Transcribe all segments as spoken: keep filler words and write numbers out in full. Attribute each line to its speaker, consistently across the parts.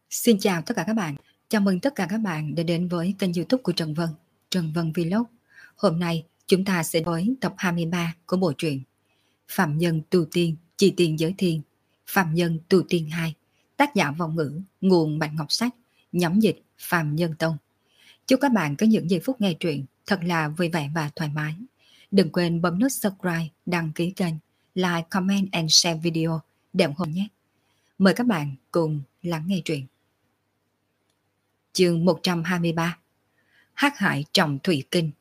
Speaker 1: Xin chào tất cả các bạn. Chào mừng tất cả các bạn đã đến với kênh YouTube của Trần Vân, Trần Vân Vlog. Hôm nay chúng ta sẽ với tập hai mươi ba của bộ truyện Phạm Nhân Tu Tiên, Chi Tiên Giới Thiên, Phạm Nhân Tu Tiên hai, tác giả vong ngữ, nguồn Bạch Ngọc Sách, nhóm dịch Phạm Nhân Tông. Chúc các bạn có những giây phút nghe truyện thật là vui vẻ và thoải mái. Đừng quên bấm nút subscribe, đăng ký kênh, like, comment and share video để ủng hộ nhé. Mời các bạn cùng lắng nghe truyện. Chương một trăm hai mươi ba. Hắc hại trọng thủy kinh.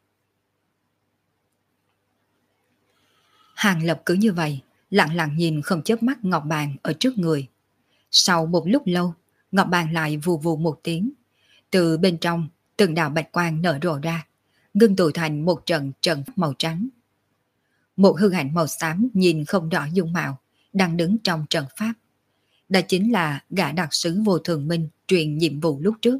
Speaker 1: Hàng Lập cứ như vậy, lặng lặng nhìn không chớp mắt ngọc bàn ở trước người. Sau một lúc lâu, ngọc bàn lại vù vù một tiếng. Từ bên trong, từng đạo bạch quang nở rộ ra, ngưng tụ thành một trận trận màu trắng. Một hư ảnh màu xám nhìn không rõ dung mạo, đang đứng trong trận pháp. Đó chính là gã đặc sứ Vô Thường Minh truyền nhiệm vụ lúc trước.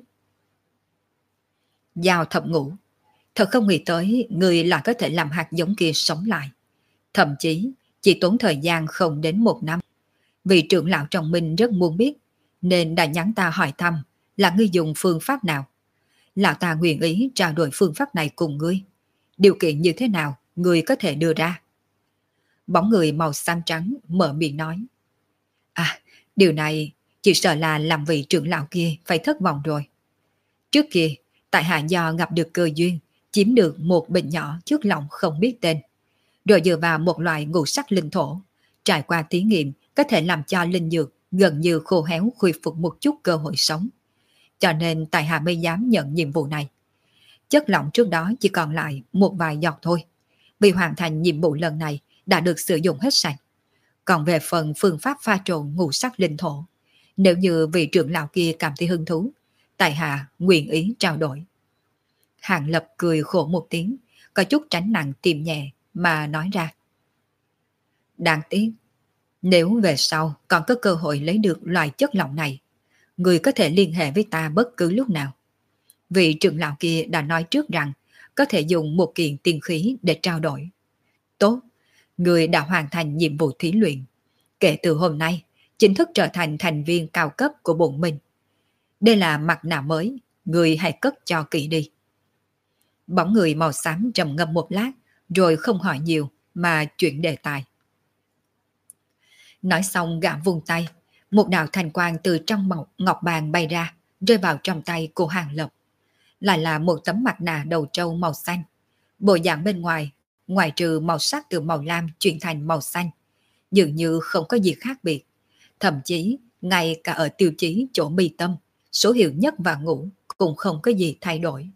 Speaker 1: Giao thập ngũ, thật không nghĩ tới người lại có thể làm hạt giống kia sống lại. Thậm chí chỉ tốn thời gian không đến một năm. Vị trưởng lão trong Minh rất muốn biết, nên đã nhắn ta hỏi thăm là ngươi dùng phương pháp nào. Lão ta nguyện ý trao đổi phương pháp này cùng ngươi. Điều kiện như thế nào ngươi có thể đưa ra? Bóng người màu xám trắng mở miệng nói. À, điều này chỉ sợ là làm vị trưởng lão kia phải thất vọng rồi. Trước kia, tại hạ do gặp được cơ duyên, chiếm được một bình nhỏ chất lỏng không biết tên. Rồi dựa vào một loại ngũ sắc linh thổ, trải qua thí nghiệm có thể làm cho linh dược gần như khô héo khôi phục một chút cơ hội sống. Cho nên tại hạ mới dám nhận nhiệm vụ này. Chất lỏng trước đó chỉ còn lại một vài giọt thôi. Vì hoàn thành nhiệm vụ lần này đã được sử dụng hết sạch. Còn về phần phương pháp pha trộn ngũ sắc linh thổ, nếu như vị trưởng lão kia cảm thấy hứng thú, tại hạ nguyện ý trao đổi. Hàng Lập cười khổ một tiếng, có chút tránh nặng tìm nhẹ mà nói ra. Đáng tiếc, nếu về sau còn có cơ hội lấy được loại chất lỏng này, người có thể liên hệ với ta bất cứ lúc nào. Vị trưởng lão kia đã nói trước rằng có thể dùng một kiện tiên khí để trao đổi. Tốt, người đã hoàn thành nhiệm vụ thí luyện. Kể từ hôm nay, chính thức trở thành thành viên cao cấp của bổn mình. Đây là mặt nạ mới, người hãy cất cho kỹ đi. Bóng người màu xám trầm ngâm một lát, rồi không hỏi nhiều mà chuyển đề tài. Nói xong gã vung tay, một đạo thành quang từ trong mộc, ngọc bàn bay ra, rơi vào trong tay của Hàng Lập. Lại là một tấm mặt nạ đầu trâu màu xanh. Bộ dạng bên ngoài, ngoài trừ màu sắc từ màu lam chuyển thành màu xanh, dường như không có gì khác biệt. Thậm chí, ngay cả ở tiêu chí chỗ mi tâm, số hiệu nhất và ngũ cũng không có gì thay đổi.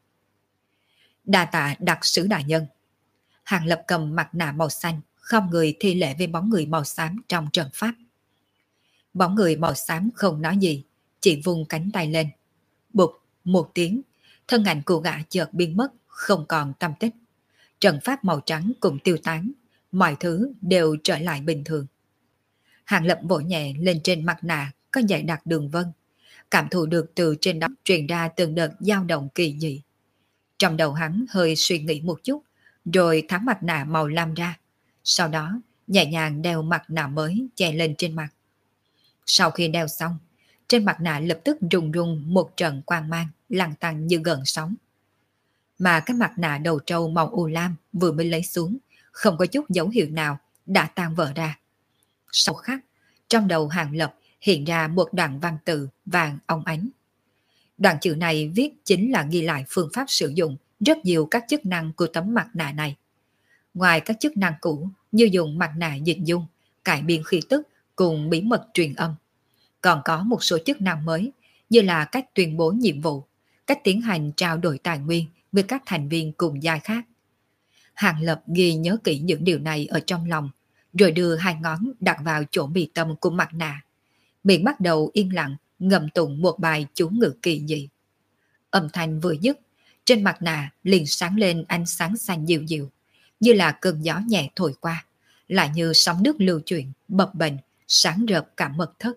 Speaker 1: Đa tạ đặc sứ đại nhân. Hàng Lập cầm mặt nạ màu xanh, không người thi lễ với bóng người màu xám trong trận pháp. Bóng người màu xám không nói gì, chỉ vung cánh tay lên. Bụp, một tiếng, thân ảnh của gã chợt biến mất, không còn tăm tích. Trận pháp màu trắng cũng tiêu tán, mọi thứ đều trở lại bình thường. Hàng Lập vỗ nhẹ lên trên mặt nạ có dày đặc đường vân, cảm thụ được từ trên đó truyền ra từng đợt dao động kỳ dị. Trong đầu hắn hơi suy nghĩ một chút, rồi tháo mặt nạ màu lam ra, sau đó nhẹ nhàng đeo mặt nạ mới che lên trên mặt. Sau khi đeo xong, trên mặt nạ lập tức rung rung một trận quang mang lăn tăn như gợn sóng. Mà cái mặt nạ đầu trâu màu u lam vừa mới lấy xuống, không có chút dấu hiệu nào đã tan vỡ ra. Sau khắc, trong đầu Hàng Lập hiện ra một đoạn văn tự vàng óng ánh. Đoạn chữ này viết chính là ghi lại phương pháp sử dụng rất nhiều các chức năng của tấm mặt nạ này. Ngoài các chức năng cũ như dùng mặt nạ dịch dung, cải biên khí tức cùng bí mật truyền âm, còn có một số chức năng mới như là cách tuyên bố nhiệm vụ, cách tiến hành trao đổi tài nguyên với các thành viên cùng giai khác. Hàng Lập ghi nhớ kỹ những điều này ở trong lòng, rồi đưa hai ngón đặt vào chỗ mi tâm của mặt nạ. Miệng bắt đầu yên lặng ngầm tụng một bài chú ngữ kỳ dị. Âm thanh vừa dứt, trên mặt nạ liền sáng lên ánh sáng xanh dịu dịu, như là cơn gió nhẹ thổi qua, lại như sóng nước lưu chuyển, bập bềnh, sáng rợp cả mật thất.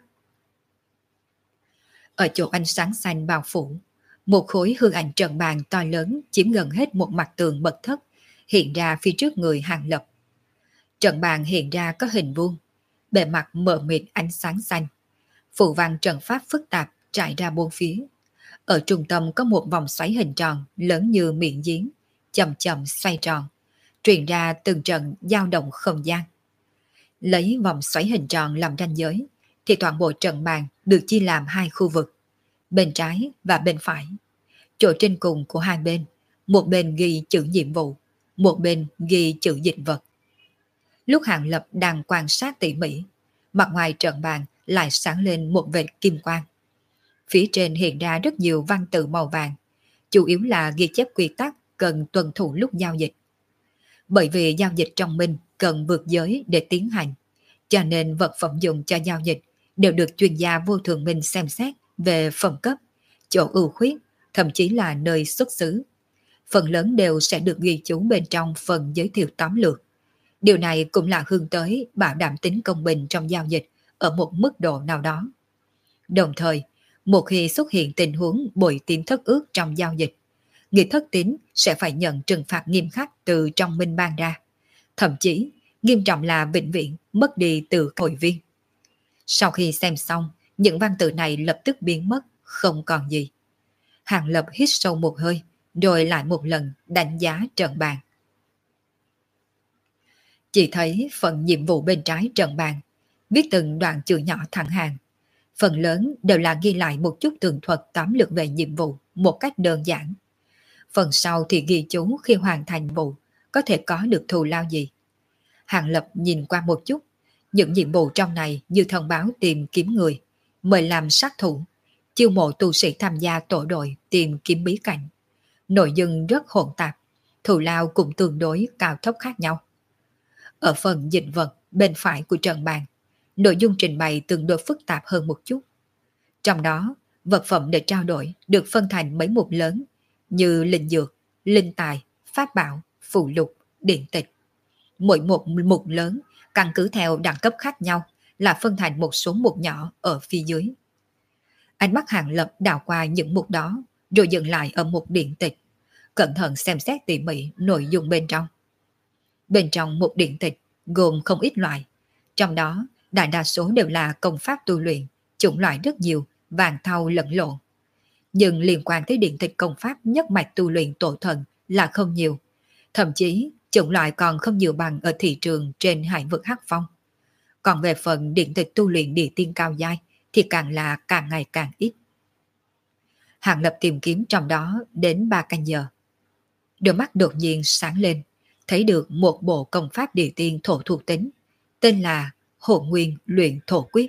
Speaker 1: Ở chỗ ánh sáng xanh bao phủ, một khối hư ảnh trận bàn to lớn chiếm gần hết một mặt tường mật thất, hiện ra phía trước người Hàng Lập. Trận bàn hiện ra có hình vuông, bề mặt mờ mịt ánh sáng xanh. Phù văn trận pháp phức tạp trải ra bốn phía. Ở trung tâm có một vòng xoáy hình tròn lớn như miệng giếng, chậm chậm xoay tròn, truyền ra từng trận dao động không gian. Lấy vòng xoáy hình tròn làm ranh giới, thì toàn bộ trận bàn được chia làm hai khu vực, bên trái và bên phải. Chỗ trên cùng của hai bên, một bên ghi chữ nhiệm vụ, một bên ghi chữ dịch vật. Lúc Hàng Lập đang quan sát tỉ mỉ, mặt ngoài trận bàn lại sáng lên một vệt kim quang. Phía trên hiện ra rất nhiều văn tự màu vàng, chủ yếu là ghi chép quy tắc cần tuân thủ lúc giao dịch. Bởi vì giao dịch trong minh cần vượt giới để tiến hành, cho nên vật phẩm dùng cho giao dịch đều được chuyên gia vô thường minh xem xét về phẩm cấp, chỗ ưu khuyết, thậm chí là nơi xuất xứ. Phần lớn đều sẽ được ghi chú bên trong phần giới thiệu tóm lược. Điều này cũng là hướng tới bảo đảm tính công bình trong giao dịch ở một mức độ nào đó. Đồng thời, một khi xuất hiện tình huống bội tín thất ước trong giao dịch, người thất tín sẽ phải nhận trừng phạt nghiêm khắc từ trong minh ban ra. Thậm chí, nghiêm trọng là vĩnh viễn mất đi từ hội viên. Sau khi xem xong, những văn tự này lập tức biến mất, không còn gì. Hàng Lập hít sâu một hơi, rồi lại một lần đánh giá trận bàn. Chỉ thấy phần nhiệm vụ bên trái trận bàn, viết từng đoạn chữ nhỏ thẳng hàng. Phần lớn đều là ghi lại một chút tường thuật tóm lược về nhiệm vụ một cách đơn giản. Phần sau thì ghi chú khi hoàn thành vụ có thể có được thù lao gì. Hàng Lập nhìn qua một chút, những nhiệm vụ trong này như thông báo tìm kiếm người, mời làm sát thủ, chiêu mộ tu sĩ tham gia tổ đội tìm kiếm bí cảnh. Nội dung rất hỗn tạp, thù lao cũng tương đối cao thấp khác nhau. Ở phần dịch vật bên phải của trận bàn, nội dung trình bày tương đối phức tạp hơn một chút. Trong đó, vật phẩm để trao đổi được phân thành mấy mục lớn như linh dược, linh tài, pháp bảo, phụ lục, điện tịch. Mỗi một mục lớn căn cứ theo đẳng cấp khác nhau là phân thành một số mục nhỏ ở phía dưới. Ánh mắt Hàng Lập đảo qua những mục đó rồi dừng lại ở một điện tịch, cẩn thận xem xét tỉ mỉ nội dung bên trong. Bên trong một điện tịch gồm không ít loại, trong đó đại đa số đều là công pháp tu luyện, chủng loại rất nhiều, vàng thau lẫn lộn. Nhưng liên quan tới điện tịch công pháp nhất mạch tu luyện tổ thần là không nhiều, thậm chí chủng loại còn không nhiều bằng ở thị trường trên hải vực Hắc Phong. Còn về phần điện tịch tu luyện địa tiên cao giai thì càng là càng ngày càng ít. Hàng Lập tìm kiếm trong đó đến ba canh giờ. Đôi mắt đột nhiên sáng lên, thấy được một bộ công pháp địa tiên thổ thuộc tính, tên là Hồn Nguyên Luyện Thổ Quyết.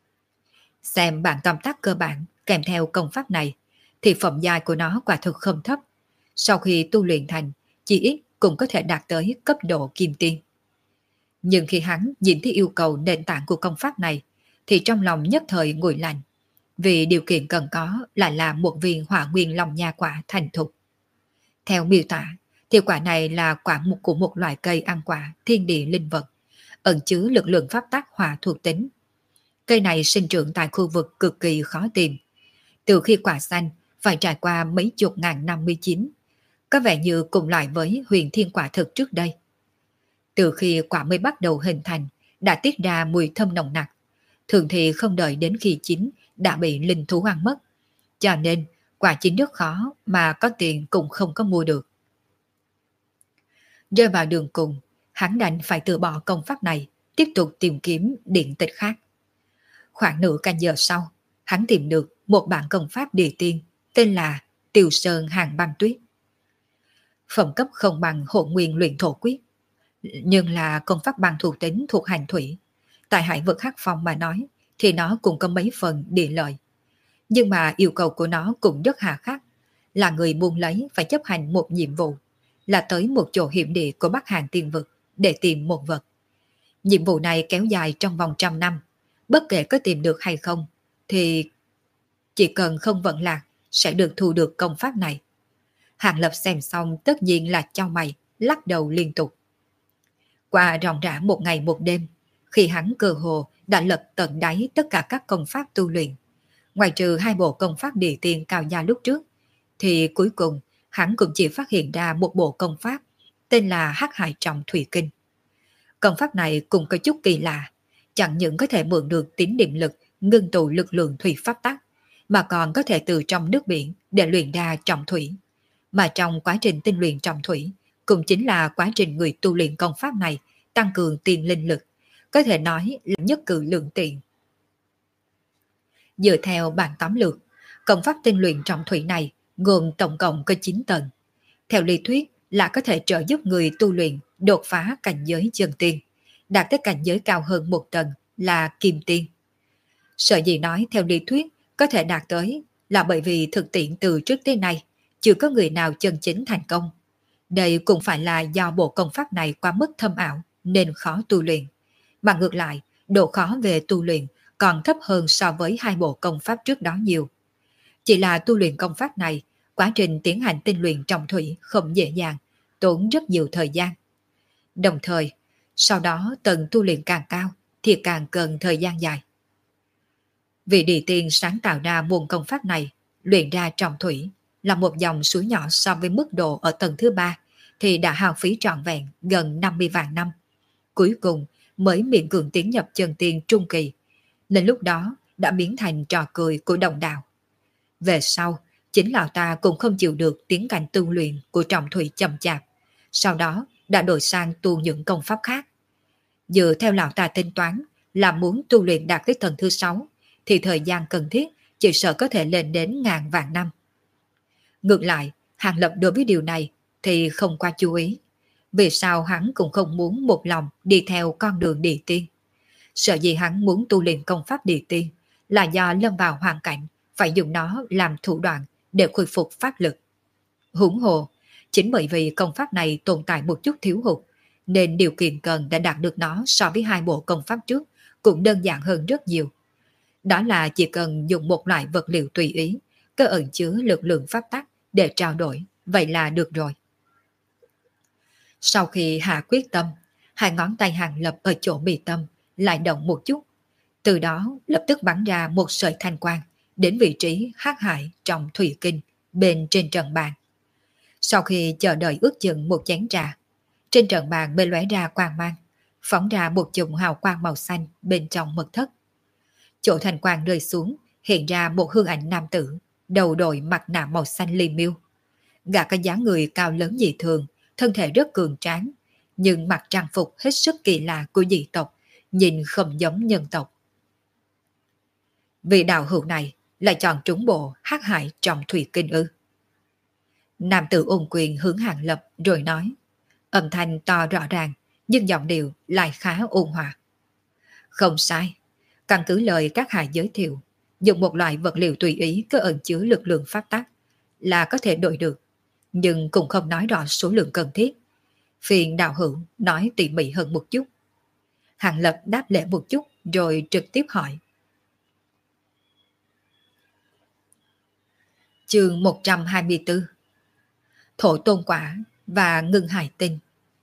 Speaker 1: Xem bản tóm tắt cơ bản kèm theo công pháp này, thì phẩm giai của nó quả thực không thấp. Sau khi tu luyện thành, chỉ ít cũng có thể đạt tới cấp độ kim tiên. Nhưng khi hắn nhìn thấy yêu cầu nền tảng của công pháp này, thì trong lòng nhất thời nguội lạnh, vì điều kiện cần có lại là một viên hỏa nguyên long nha quả thành thục. Theo miêu tả, thì quả này là quả một của một loại cây ăn quả thiên địa linh vật, ẩn chứa lực lượng pháp tắc hỏa thuộc tính. Cây này sinh trưởng tại khu vực cực kỳ khó tìm. Từ khi quả xanh, phải trải qua mấy chục ngàn năm mươi chín, có vẻ như cùng loại với huyền thiên quả thực trước đây. Từ khi quả mới bắt đầu hình thành, đã tiết ra mùi thơm nồng nặc. Thường thì không đợi đến khi chín đã bị linh thú ăn mất. Cho nên, quả chín rất khó mà có tiền cũng không có mua được. Rơi vào đường cùng, hắn đành phải từ bỏ công pháp này, tiếp tục tìm kiếm điện tịch khác. Khoảng nửa canh giờ sau, hắn tìm được một bản công pháp địa tiên tên là Tiều Sơn Hàng Băng Tuyết. Phẩm cấp không bằng Hồn Nguyên Luyện Thổ Quyết, nhưng là công pháp bằng thuộc tính thuộc hành thủy. Tại hải vực Hắc Phong mà nói thì nó cũng có mấy phần địa lợi. Nhưng mà yêu cầu của nó cũng rất hà khắc, là người buôn lấy phải chấp hành một nhiệm vụ, là tới một chỗ hiểm địa của Bắc Hàn Tiên Vực để tìm một vật. Nhiệm vụ này kéo dài trong vòng trăm năm, bất kể có tìm được hay không, thì chỉ cần không vận lạc sẽ được thu được công pháp này. Hàng Lập xem xong tất nhiên là chau mày, lắc đầu liên tục. Qua ròng rã một ngày một đêm, khi hắn cơ hồ đã lật tận đáy tất cả các công pháp tu luyện, ngoài trừ hai bộ công pháp địa tiên cao gia lúc trước, thì cuối cùng hắn cũng chỉ phát hiện ra một bộ công pháp tên là Hắc Hải Trọng Thủy Kinh. Công pháp này cũng có chút kỳ lạ, chẳng những có thể mượn được tín niệm lực ngưng tụ lực lượng thủy pháp tắc, mà còn có thể từ trong nước biển để luyện ra trọng thủy. Mà trong quá trình tinh luyện trọng thủy, cũng chính là quá trình người tu luyện công pháp này tăng cường tiền linh lực, có thể nói là nhất cử lượng tiện. Dựa theo bản tóm lược, công pháp tinh luyện trọng thủy này gồm tổng cộng có chín tầng. Theo lý thuyết là có thể trợ giúp người tu luyện đột phá cảnh giới chân tiên, đạt tới cảnh giới cao hơn một tầng là kim tiên. Sở dĩ nói theo lý thuyết có thể đạt tới là bởi vì thực tiễn từ trước tới nay chưa có người nào chân chính thành công. Đây cũng phải là do bộ công pháp này quá mức thâm ảo nên khó tu luyện. Mà ngược lại, độ khó về tu luyện còn thấp hơn so với hai bộ công pháp trước đó nhiều. Chỉ là tu luyện công pháp này, quá trình tiến hành tinh luyện trọng thủy không dễ dàng, tốn rất nhiều thời gian. Đồng thời, sau đó tầng tu luyện càng cao thì càng cần thời gian dài. Vị địa tiên sáng tạo ra môn công pháp này, luyện ra trọng thủy, là một dòng suối nhỏ so với mức độ ở tầng thứ ba, thì đã hao phí trọn vẹn gần năm mươi vạn năm. Cuối cùng mới miễn cường tiến nhập chân tiên trung kỳ, nên lúc đó đã biến thành trò cười của đồng đạo. Về sau, chính lão ta cũng không chịu được tiến cảnh tu luyện của trọng thủy chậm chạp, sau đó đã đổi sang tu những công pháp khác. Dựa theo lão ta tính toán là muốn tu luyện đạt tới tầng thứ sáu, thì thời gian cần thiết chỉ sợ có thể lên đến ngàn vạn năm. Ngược lại, Hàng Lập đối với điều này thì không qua chú ý. Vì sao hắn cũng không muốn một lòng đi theo con đường địa tiên. Sợ gì hắn muốn tu luyện công pháp địa tiên là do lâm vào hoàn cảnh phải dùng nó làm thủ đoạn để khôi phục pháp lực. Huống hồ, chính bởi vì công pháp này tồn tại một chút thiếu hụt, nên điều kiện cần để đạt được nó so với hai bộ công pháp trước cũng đơn giản hơn rất nhiều. Đó là chỉ cần dùng một loại vật liệu tùy ý, có ẩn chứa lực lượng pháp tắc để trao đổi, vậy là được rồi. Sau khi hạ quyết tâm, hai ngón tay Hàng Lập ở chỗ mi tâm lại động một chút. Từ đó lập tức bắn ra một sợi thanh quang đến vị trí hắc hải trong thủy kinh bên trên trận bàn. Sau khi chờ đợi ước chừng một chén trà, trên trận bàn bên lóe ra quang mang, phóng ra một chùm hào quang màu xanh bên trong mật thất. Chỗ thanh quang rơi xuống, hiện ra một hương ảnh nam tử, đầu đội mặt nạ màu xanh li miêu. Gã có dáng người cao lớn dị thường, thân thể rất cường tráng, nhưng mặc trang phục hết sức kỳ lạ của dị tộc, nhìn không giống nhân tộc. Vị đạo hữu này lại chọn trúng bộ hắc hải trong thủy kinh ư? Nam tử ôn quyền hướng Hàng Lập rồi nói, âm thanh to rõ ràng, nhưng giọng điệu lại khá ôn hòa. Không sai, căn cứ lời các hạ giới thiệu, dùng một loại vật liệu tùy ý có ẩn chứa lực lượng pháp tắc là có thể đổi được, nhưng cũng không nói rõ số lượng cần thiết. Phiền đạo hữu nói tỉ mỉ hơn một chút. Hàng Lập đáp lễ một chút rồi trực tiếp hỏi. Chương một trăm hai mươi tư, Thổ tôn quả và ngưng hải tinh.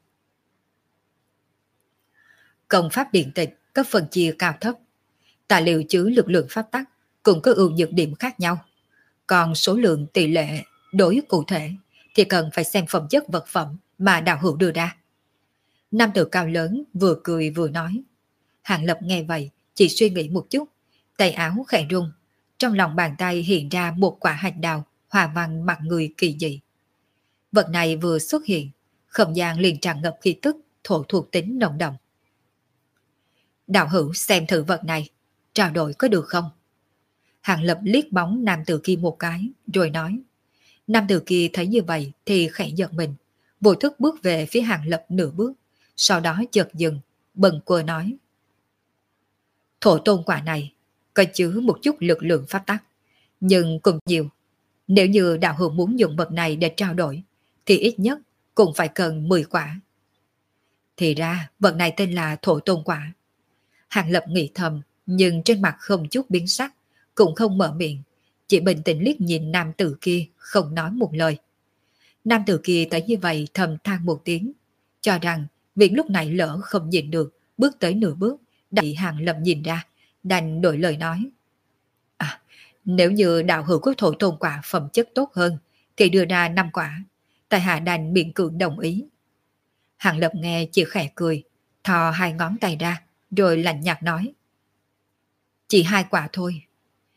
Speaker 1: Công pháp điện tịch có phần chia cao thấp, tài liệu chứa lực lượng pháp tắc cũng có ưu nhược điểm khác nhau. Còn số lượng tỷ lệ đối cụ thể thì cần phải xem phẩm chất vật phẩm mà đạo hữu đưa ra. Nam tử cao lớn vừa cười vừa nói. Hàng Lập nghe vậy chỉ suy nghĩ một chút, tay áo khẽ rung, trong lòng bàn tay hiện ra một quả hạch đào hòa văn mặt người kỳ dị. Vật này vừa xuất hiện, không gian liền tràn ngập khí tức thổ thuộc tính nồng đậm. Đạo hữu xem thử vật này, trao đổi có được không? Hàng Lập liếc bóng nam tử kia một cái, rồi nói. Nam tử kia thấy như vậy thì khẽ giật mình, vô thức bước về phía Hàng Lập nửa bước, sau đó chợt dừng, bần quơ nói. Thổ tôn quả này có chứa một chút lực lượng pháp tắc, nhưng cũng nhiều. Nếu như đạo hữu muốn dùng vật này để trao đổi, thì ít nhất cũng phải cần mười quả. Thì ra vật này tên là thổ tôn quả. Hàng Lập nghĩ thầm, nhưng trên mặt không chút biến sắc, cũng không mở miệng, chỉ bình tĩnh liếc nhìn nam tử kia, không nói một lời. Nam tử kia thấy như vậy thầm than một tiếng, cho rằng việc lúc này lỡ không nhìn được, bước tới nửa bước, đã bị Hàng Lập nhìn ra, đành đổi lời nói. À, nếu như đạo hữu có thổ tôn quả phẩm chất tốt hơn, thì đưa ra năm quả, tại hạ đành miễn cưỡng đồng ý. Hàng Lập nghe chỉ khẽ cười, thò hai ngón tay ra, rồi lạnh nhạt nói. Chỉ hai quả thôi.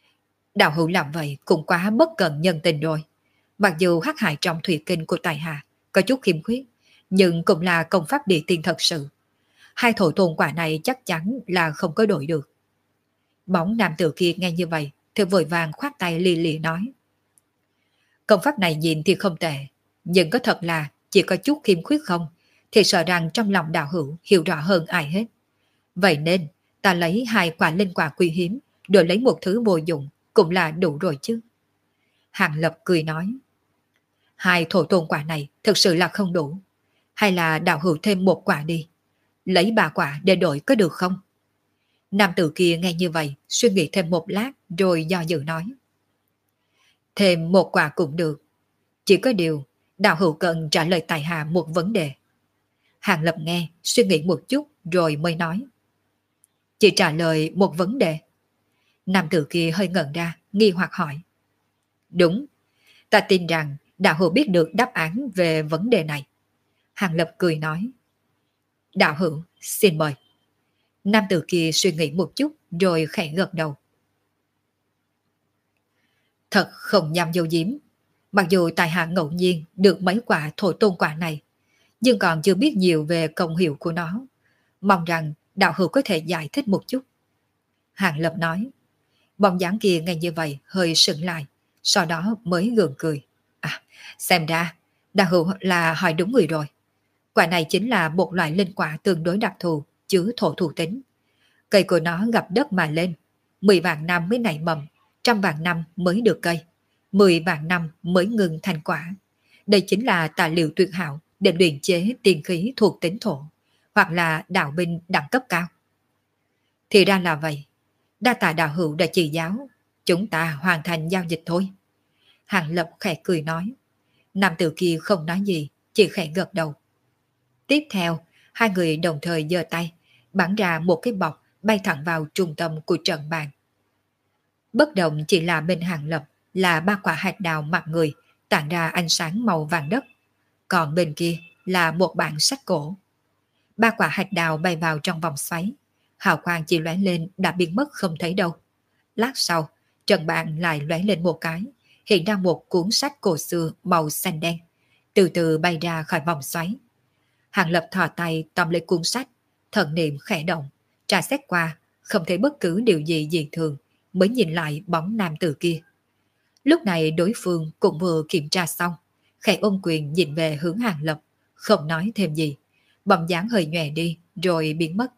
Speaker 1: Đạo hữu làm vậy cũng quá bất cận nhân tình rồi. Mặc dù hắc hại trong thủy kinh của tài hạ có chút khiếm khuyết, nhưng cũng là công pháp địa tiên thật sự. Hai thổ tôn quả này chắc chắn là không có đổi được. Bóng nam tử kia nghe như vậy thì vội vàng khoát tay lì lì nói. Công pháp này nhìn thì không tệ, nhưng có thật là chỉ có chút khiếm khuyết không, thì sợ rằng trong lòng đạo hữu hiểu rõ hơn ai hết. Vậy nên ta lấy hai quả linh quả quý hiếm, đổi lấy một thứ vô dụng cũng là đủ rồi chứ. Hàng Lập cười nói. Hai thổ tôn quả này thực sự là không đủ. Hay là đạo hữu thêm một quả đi. Lấy ba quả để đổi có được không? Nam tử kia nghe như vậy, suy nghĩ thêm một lát rồi do dự nói. Thêm một quả cũng được. Chỉ có điều, đạo hữu cần trả lời tài hạ một vấn đề. Hàng Lập nghe, suy nghĩ một chút rồi mới nói. Chỉ trả lời một vấn đề. Nam tử kia hơi ngẩn ra, nghi hoặc hỏi. Đúng, ta tin rằng đạo hữu biết được đáp án về vấn đề này. Hàng Lập cười nói. Đạo hữu, xin mời. Nam tử kia suy nghĩ một chút rồi khẽ gật đầu. Thật không nhằm dâu diếm. Mặc dù tài hạ ngẫu nhiên được mấy quả thổ tôn quả này, nhưng còn chưa biết nhiều về công hiệu của nó. Mong rằng đạo hữu có thể giải thích một chút. Hàng Lập nói. Bóng dáng kia nghe như vậy hơi sững lại, sau đó mới gượng cười. À, xem ra, đạo hữu là hỏi đúng người rồi. Quả này chính là một loại linh quả tương đối đặc thù, chứa thổ thuộc tính. Cây của nó gặp đất mà lên, mười vạn năm mới nảy mầm, trăm vạn năm mới được cây, mười vạn năm mới ngừng thành quả. Đây chính là tài liệu tuyệt hảo để luyện chế tiên khí thuộc tính thổ, hoặc là đạo binh đẳng cấp cao. Thì ra là vậy. Đa tạ đạo hữu đã chỉ giáo, chúng ta hoàn thành giao dịch thôi. Hàng Lập khẽ cười nói. Nam tử kia không nói gì, chỉ khẽ gật đầu. Tiếp theo, hai người đồng thời giơ tay, bắn ra một cái bọc bay thẳng vào trung tâm của trận bàn. Bất động chỉ là bên Hàng Lập là ba quả hạt đào mặt người tản ra ánh sáng màu vàng đất, còn bên kia là một bản sách cổ. Ba quả hạt đào bay vào trong vòng xoáy, hào quang chỉ lóe lên đã biến mất không thấy đâu. Lát sau, trận bàn lại lóe lên một cái, hiện ra một cuốn sách cổ xưa màu xanh đen, từ từ bay ra khỏi vòng xoáy. Hàng Lập thò tay tóm lấy cuốn sách, thần niệm khẽ động, tra xét qua, không thấy bất cứ điều gì dị thường, mới nhìn lại bóng nam tử kia. Lúc này đối phương cũng vừa kiểm tra xong, khẽ ôm quyền nhìn về hướng Hàng Lập, không nói thêm gì, bóng dáng hơi nhòe đi rồi biến mất.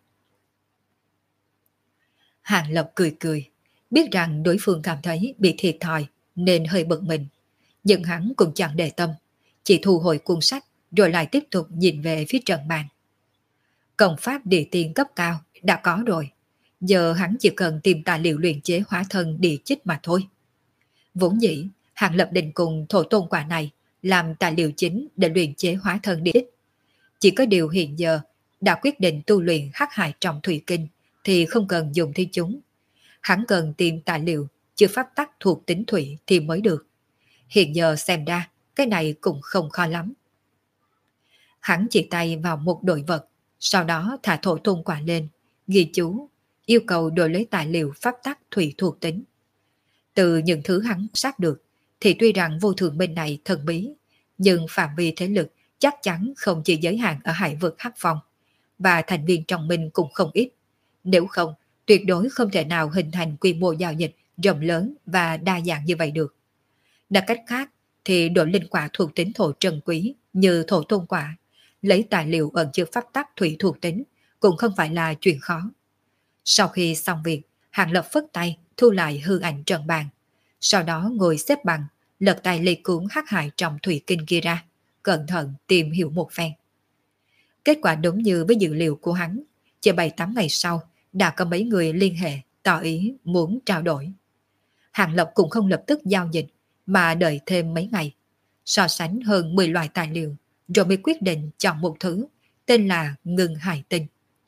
Speaker 1: Hàng Lập cười cười, biết rằng đối phương cảm thấy bị thiệt thòi nên hơi bực mình, nhưng hắn cũng chẳng để tâm, chỉ thu hồi cuốn sách rồi lại tiếp tục nhìn về phía trận bàn. Công pháp địa tiên cấp cao đã có rồi, giờ hắn chỉ cần tìm tài liệu luyện chế hóa thân địa chích mà thôi. Vốn dĩ, Hàng Lập định cùng thổ tôn quả này làm tài liệu chính để luyện chế hóa thân địa chích. Chỉ có điều hiện giờ đã quyết định tu luyện hắc hải trọng thủy kinh thì không cần dùng thi chúng. Hắn cần tìm tài liệu chưa pháp tắc thuộc tính thủy thì mới được. Hiện giờ xem ra cái này cũng không khó lắm. Hắn chỉ tay vào một đội vật, sau đó thả thổ tôn quả lên, ghi chú, yêu cầu đổi lấy tài liệu pháp tắc thủy thuộc tính. Từ những thứ hắn sát được, thì tuy rằng vô thường bên này thần bí, nhưng phạm vi thế lực chắc chắn không chỉ giới hạn ở hải vực Hắc Phong, và thành viên trong mình cũng không ít. Nếu không, tuyệt đối không thể nào hình thành quy mô giao dịch rộng lớn và đa dạng như vậy được. Nói cách khác, thì đổi linh quả thuộc tính thổ trân quý như thổ tôn quả, lấy tài liệu ẩn chứa pháp tắc thủy thuộc tính cũng không phải là chuyện khó. Sau khi xong việc, Hàng Lập phất tay thu lại hư ảnh trận bàn, sau đó ngồi xếp bằng, lật tay lấy cuốn hắc hải trong thủy kinh kia ra, cẩn thận tìm hiểu một phen. Kết quả đúng như với dữ liệu của hắn, chỉ bảy tám ngày sau đã có mấy người liên hệ tỏ ý muốn trao đổi. Hàng Lập cũng không lập tức giao dịch mà đợi thêm mấy ngày, so sánh hơn mười loại tài liệu rồi mới quyết định chọn một thứ tên là ngưng hải tinh.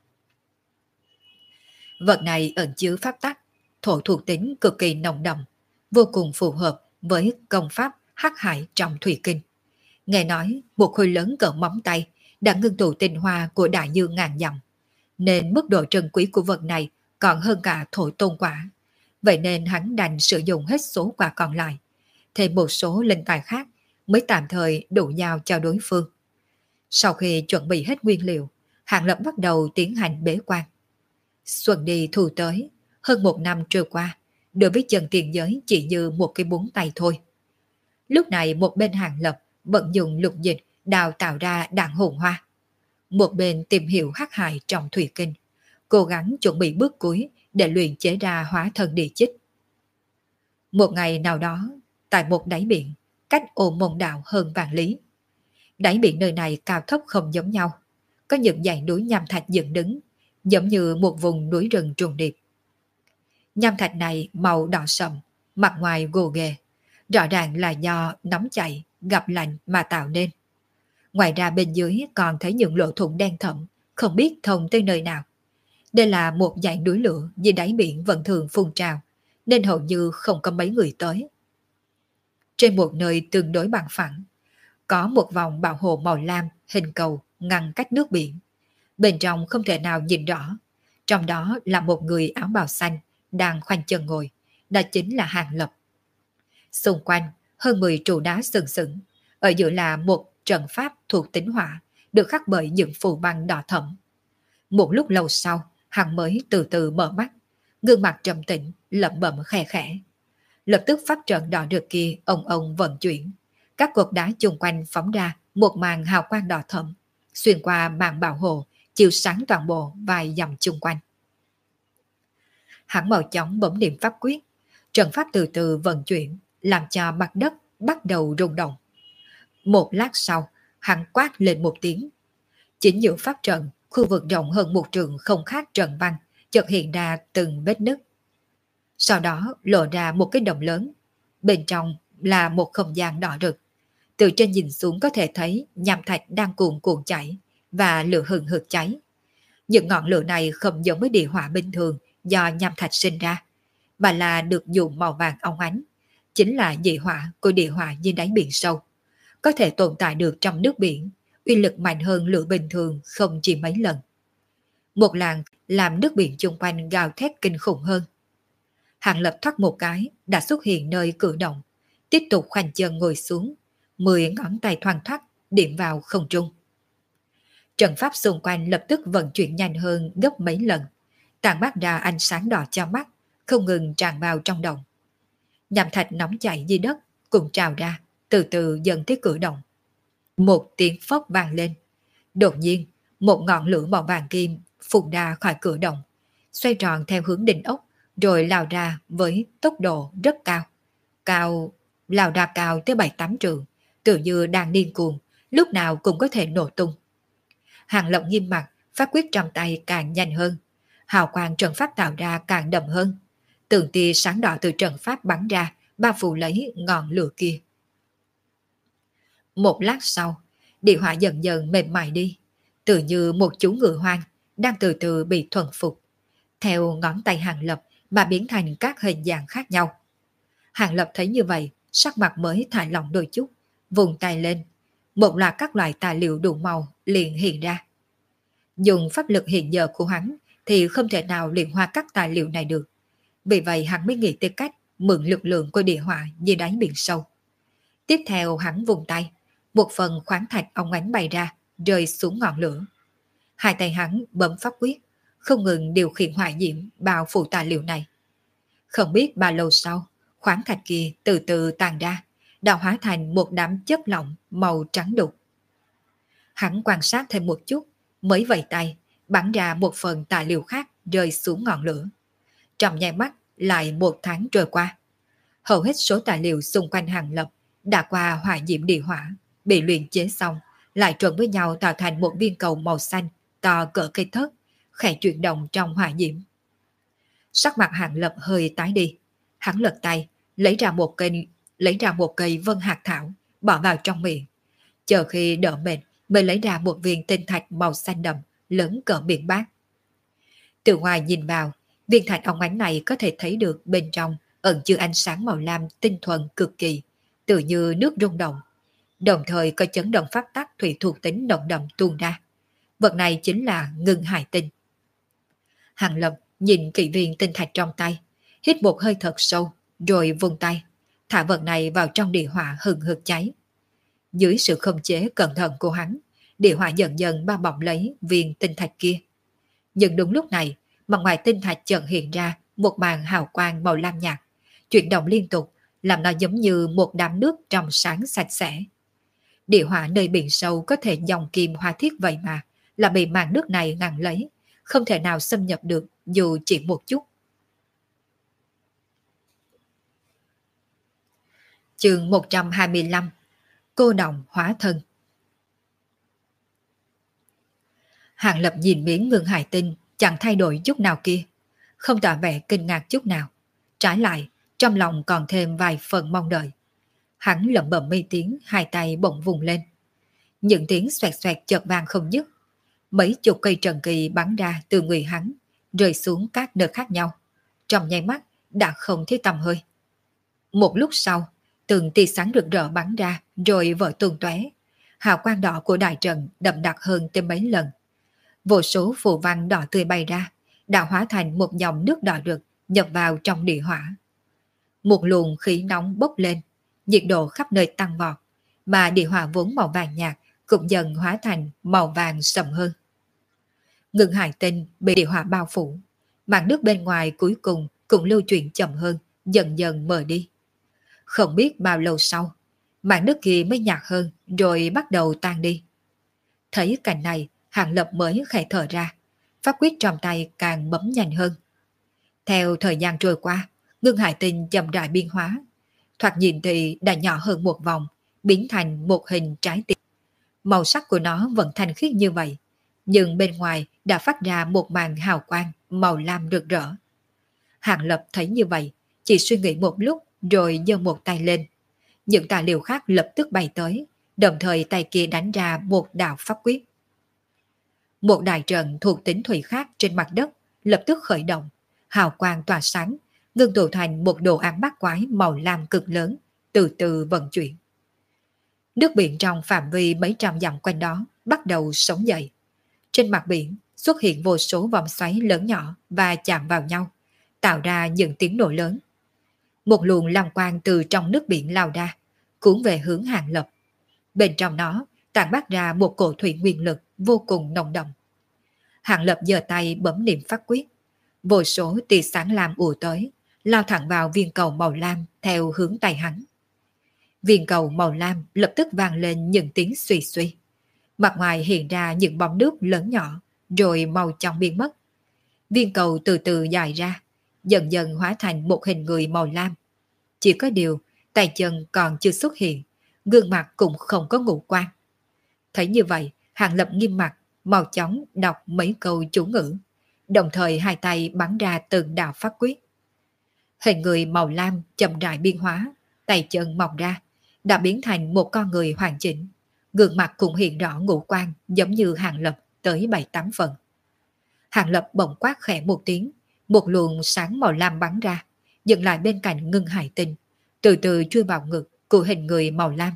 Speaker 1: Vật này ẩn chứa pháp tắc thổ thuộc tính cực kỳ nồng đậm, vô cùng phù hợp với công pháp hắc hải trong thủy kinh. Nghe nói một khối lớn cỡ móng tay đã ngưng tụ tinh hoa của đại dương ngàn dặm, nên mức độ trân quý của vật này còn hơn cả thổ tôn quả. Vậy nên hắn đành sử dụng hết số quà còn lại, thêm một số linh tài khác mới tạm thời đủ giao cho đối phương. Sau khi chuẩn bị hết nguyên liệu, Hàng Lập bắt đầu tiến hành bế quan. Xuân đi thu tới, hơn một năm trôi qua, đối với chân tiền giới chỉ như một cái búng tay thôi. Lúc này một bên Hàng Lập vận dụng lục dịch đào tạo ra đạn hồn hoa. Một bên tìm hiểu hắc hại trong thủy kinh, cố gắng chuẩn bị bước cuối để luyện chế ra hóa thân địa chích. Một ngày nào đó, tại một đáy biển, cách Ô Môn Đảo hơn vạn lý. Đáy biển nơi này cao thấp không giống nhau, có những dãy núi nham thạch dựng đứng, giống như một vùng núi rừng trùng điệp. Nham thạch này màu đỏ sậm, mặt ngoài gồ ghề, rõ ràng là do nóng chảy, gặp lạnh mà tạo nên. Ngoài ra bên dưới còn thấy những lỗ thủng đen thẫm, không biết thông tới nơi nào. Đây là một dãy núi lửa dưới đáy biển vẫn thường phun trào, nên hầu như không có mấy người tới. Trên một nơi tương đối bằng phẳng, có một vòng bảo hộ màu lam hình cầu ngăn cách nước biển. Bên trong không thể nào nhìn rõ, trong đó là một người áo bào xanh đang khoanh chân ngồi, đó chính là Hàng Lập. Xung quanh hơn mười trụ đá sừng sững, ở giữa là một trận pháp thuộc tính hỏa, được khắc bởi những phù văn đỏ thẫm. Một lúc lâu sau, hắn mới từ từ mở mắt, gương mặt trầm tĩnh, lẩm bẩm khẽ khẽ. Lập tức pháp trận đỏ rực kia ông ông vận chuyển, các cột đá chung quanh phóng ra một màn hào quang đỏ thẫm, xuyên qua màn bảo hộ, chiếu sáng toàn bộ vài dặm chung quanh. Hắn mau chóng bấm niệm pháp quyết, trận pháp từ từ vận chuyển, làm cho mặt đất bắt đầu rung động. Một lát sau, hắn quát lên một tiếng. Chính giữa pháp trận, khu vực rộng hơn một trường không khác trận văn, chợt hiện ra từng vết nứt. Sau đó lộ ra một cái đồng lớn, bên trong là một không gian đỏ rực. Từ trên nhìn xuống có thể thấy nham thạch đang cuồn cuộn chảy và lửa hừng hực cháy. Những ngọn lửa này không giống với địa hỏa bình thường do nham thạch sinh ra, mà là được dùng màu vàng óng ánh, chính là dị hỏa của địa hỏa dưới đáy biển sâu, có thể tồn tại được trong nước biển, uy lực mạnh hơn lửa bình thường không chỉ mấy lần. Một làn làm nước biển chung quanh gào thét kinh khủng hơn. Hàng Lập thoát một cái đã xuất hiện nơi cử động, tiếp tục khoanh chân ngồi xuống, mười ngón tay thoăn thoắt điểm vào không trung. Trận pháp xung quanh lập tức vận chuyển nhanh hơn gấp mấy lần, tàn mát ra ánh sáng đỏ cho mắt, không ngừng tràn vào trong đồng. Nham thạch nóng chảy dưới đất cùng trào ra, từ từ dần tới cử động. Một tiếng phốc vang lên. Đột nhiên, một ngọn lửa màu vàng kim phun ra khỏi cửa động, xoay tròn theo hướng đỉnh ốc, rồi lao ra với tốc độ rất cao. Cao, lao ra cao tới bảy tám trượng, tự như đang điên cuồng, lúc nào cũng có thể nổ tung. Hàng Lập nghiêm mặt, pháp quyết trong tay càng nhanh hơn, hào quang trận pháp tạo ra càng đậm hơn. Từng tia sáng đỏ từ trận pháp bắn ra, bao phủ lấy ngọn lửa kia. Một lát sau, địa hỏa dần dần mềm mại đi, tự như một chú ngựa hoang đang từ từ bị thuần phục, theo ngón tay Hàng Lập mà biến thành các hình dạng khác nhau. Hàng Lập thấy như vậy, sắc mặt mới thả lỏng đôi chút, vùng tay lên, một loạt các loại tài liệu đủ màu liền hiện ra. Dùng pháp lực hiện giờ của hắn thì không thể nào luyện hóa các tài liệu này được. Vì vậy hắn mới nghĩ tới cách mượn lực lượng của địa hỏa dưới đáy biển sâu. Tiếp theo hắn vùng tay, một phần khoáng thạch óng ánh bay ra, rơi xuống ngọn lửa. Hai tay hắn bấm pháp quyết, không ngừng điều khiển hỏa diễm bao phủ tài liệu này. Không biết bao lâu sau, khoáng thạch kia từ từ tàn ra, đã hóa thành một đám chất lỏng màu trắng đục. Hắn quan sát thêm một chút, mới vẫy tay, bắn ra một phần tài liệu khác rơi xuống ngọn lửa. Trong nháy mắt lại một tháng trôi qua. Hầu hết số tài liệu xung quanh Hàng Lập đã qua hỏa diễm địa hỏa, bị luyện chế xong, lại trộn với nhau tạo thành một viên cầu màu xanh to cỡ cây thớt, khẽ chuyển động trong hỏa diễm. Sắc mặt Hàng Lập hơi tái đi, hắn lật tay, lấy ra một cây, lấy ra một cây vân hạt thảo, bỏ vào trong miệng. Chờ khi đỡ mệt, mới lấy ra một viên tinh thạch màu xanh đậm, lớn cỡ miệng bát. Từ ngoài nhìn vào, viên thạch óng ánh này có thể thấy được bên trong ẩn chứa ánh sáng màu lam tinh thuần cực kỳ, tự như nước rung động. Đồng thời có chấn động pháp tắc thủy thuộc tính động đậm tuôn ra. Vật này chính là ngưng hải tinh. Hàng Lập nhìn kỹ viên tinh thạch trong tay, hít một hơi thật sâu, rồi vung tay, thả vật này vào trong địa hỏa hừng hực cháy. Dưới sự khống chế cẩn thận của hắn, địa hỏa dần dần bao bọc lấy viên tinh thạch kia. Nhưng đúng lúc này, mặt ngoài tinh thạch chợt hiện ra một màn hào quang màu lam nhạt, chuyển động liên tục, làm nó giống như một đám nước trong sáng sạch sẽ. Địa hỏa nơi biển sâu có thể dòng kim hoa thiết vậy mà, là bị màn nước này ngăn lấy, không thể nào xâm nhập được dù chỉ một chút. Chương một trăm hai mươi lăm. Cô đồng hóa thân. Hàng Lập nhìn miếng ngưng hải tinh chẳng thay đổi chút nào kia, không tỏ vẻ kinh ngạc chút nào. Trái lại, trong lòng còn thêm vài phần mong đợi. Hắn lẩm bẩm mấy tiếng, hai tay bỗng vùng lên. Những tiếng xoẹt xoẹt chợt vang không dứt. Mấy chục cây trần kỳ bắn ra từ người hắn, rơi xuống các nơi khác nhau. Trong nháy mắt đã không thấy tầm hơi. Một lúc sau, từng tia sáng rực rỡ bắn ra, rồi vỡ tung tóe. Hào quang đỏ của đại trận đậm đặc hơn tới mấy lần. Vô số phù văn đỏ tươi bay ra, đã hóa thành một dòng nước đỏ rực nhập vào trong địa hỏa. Một luồng khí nóng bốc lên, nhiệt độ khắp nơi tăng vọt, mà địa hỏa vốn màu vàng nhạt cũng dần hóa thành màu vàng sậm hơn. Ngưng hải tinh bị địa hỏa bao phủ, màn nước bên ngoài cuối cùng cũng lưu chuyển chậm hơn, dần dần mờ đi. Không biết bao lâu sau, màn nước kia mới nhạt hơn rồi bắt đầu tan đi. Thấy cảnh này, Hàng Lập mới khẽ thở ra, pháp quyết trong tay càng bấm nhanh hơn. Theo thời gian trôi qua, ngưng hải tinh chậm rãi biến hóa, thoạt nhìn thì đã nhỏ hơn một vòng, biến thành một hình trái tim. Màu sắc của nó vẫn thanh khiết như vậy, nhưng bên ngoài đã phát ra một màn hào quang màu lam rực rỡ. Hàng Lập thấy như vậy, chỉ suy nghĩ một lúc rồi giơ một tay lên. Những tài liệu khác lập tức bay tới, đồng thời tay kia đánh ra một đạo pháp quyết. Một đại trận thuộc tính thủy khác trên mặt đất lập tức khởi động, hào quang tỏa sáng, ngưng tụ thành một đồ án bát quái màu lam cực lớn, từ từ vận chuyển. Nước biển trong phạm vi mấy trăm dặm quanh đó bắt đầu sống dậy. Trên mặt biển xuất hiện vô số vòng xoáy lớn nhỏ và chạm vào nhau, tạo ra những tiếng nổ lớn. Một luồng lam quang từ trong nước biển lao ra, cuốn về hướng Hàng Lập. Bên trong nó tản mát ra một cổ thủy nguyên lực vô cùng nồng đậm. Hàng Lập giơ tay bấm niệm pháp quyết, vô số tia sáng lam ùa tới, lao thẳng vào viên cầu màu lam theo hướng tay hắn. Viên cầu màu lam lập tức vang lên những tiếng suy suy. Mặt ngoài hiện ra những bóng nước lớn nhỏ, rồi màu trong biến mất. Viên cầu từ từ dài ra, dần dần hóa thành một hình người màu lam. Chỉ có điều, tay chân còn chưa xuất hiện, gương mặt cũng không có ngũ quan. Thấy như vậy, Hàng Lập nghiêm mặt, mau chóng đọc mấy câu chú ngữ, đồng thời hai tay bắn ra từng đạo pháp quyết. Hình người màu lam chậm rãi biến hóa, tay chân mọc ra, đã biến thành một con người hoàn chỉnh. Gương mặt cũng hiện rõ ngũ quan giống như Hàng Lập tới bảy tám phần. Hàng Lập bỗng quát khẽ một tiếng, một luồng sáng màu lam bắn ra, dừng lại bên cạnh ngưng hải tinh, từ từ chui vào ngực của hình người màu lam.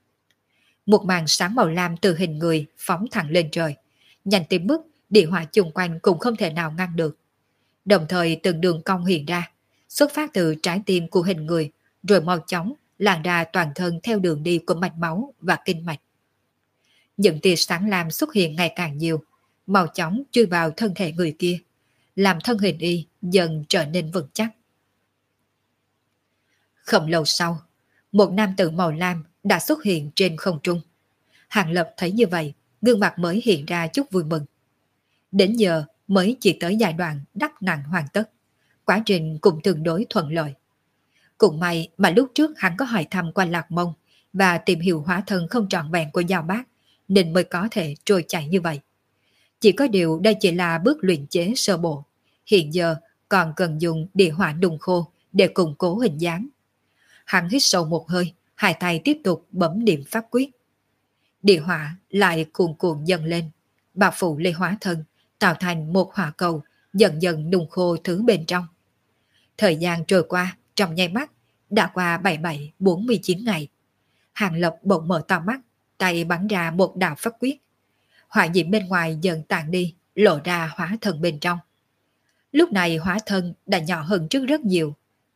Speaker 1: Một màn sáng màu lam từ hình người phóng thẳng lên trời, nhanh tới mức địa hỏa chung quanh cũng không thể nào ngăn được. Đồng thời từng đường cong hiện ra, xuất phát từ trái tim của hình người, rồi mau chóng lan ra toàn thân theo đường đi của mạch máu và kinh mạch. Những tia sáng lam xuất hiện ngày càng nhiều, mau chóng chui vào thân thể người kia, làm thân hình y dần trở nên vững chắc. Không lâu sau, một nam tử màu lam đã xuất hiện trên không trung. Hàng Lập thấy như vậy, gương mặt mới hiện ra chút vui mừng. Đến giờ mới chỉ tới giai đoạn đắp nặng hoàn tất, quá trình cũng tương đối thuận lợi. Cũng may mà lúc trước hắn có hỏi thăm qua Lạc Mông và tìm hiểu hóa thân không trọn vẹn của Giao Bác, nên mới có thể trôi chảy như vậy. Chỉ có điều đây chỉ là bước luyện chế sơ bộ, hiện giờ còn cần dùng địa hỏa đùng khô để củng cố hình dáng. Hắn hít sâu một hơi, hai tay tiếp tục bấm niệm pháp quyết. Địa hỏa lại cuồn cuộn dần lên, bao phủ lấy hóa thân, tạo thành một hỏa cầu, dần dần nung khô thứ bên trong. Thời gian trôi qua, trong nháy mắt, đã qua bảy bảy bốn mươi chín ngày. Hàng Lập bỗng mở to mắt, tay bắn ra một đạo pháp quyết. Hỏa diễm bên ngoài dần tàn đi, lộ ra hóa thân bên trong. Lúc này hóa thân đã nhỏ hơn trước rất nhiều,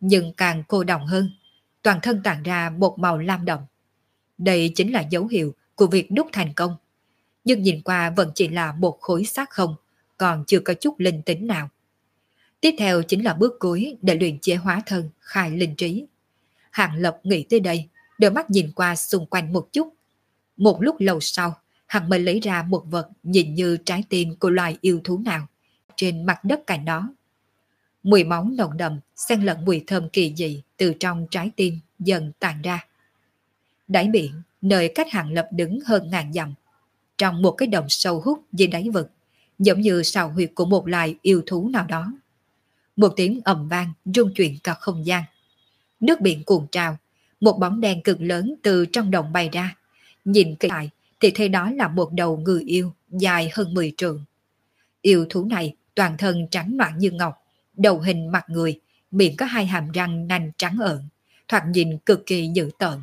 Speaker 1: nhưng càng cô đọng hơn, toàn thân tản ra một màu lam đậm. Đây chính là dấu hiệu của việc đúc thành công, nhưng nhìn qua vẫn chỉ là một khối xác không, còn chưa có chút linh tính nào. Tiếp theo chính là bước cuối để luyện chế hóa thân khai linh trí. Hàng Lập nghĩ tới đây, đôi mắt nhìn qua xung quanh một chút. Một lúc lâu sau, hắn mới lấy ra một vật nhìn như trái tim của loài yêu thú nào trên mặt đất cạnh đó. Mùi máu nồng đậm xen lẫn mùi thơm kỳ dị từ trong trái tim dần tàn ra. Đáy biển, nơi cách Hàng Lập đứng hơn ngàn dặm, trong một cái đồng sâu hút dưới đáy vực, giống như sào huyệt của một loài yêu thú nào đó. Một tiếng ầm vang rung chuyển cả không gian. Nước biển cuồn trào, một bóng đen cực lớn từ trong đồng bay ra. Nhìn kỹ lại thì thấy đó là một đầu ngư yêu dài hơn mười trượng. Yêu thú này toàn thân trắng noãn như ngọc, đầu hình mặt người, miệng có hai hàm răng nanh trắng ợn, thoạt nhìn cực kỳ dữ tợn.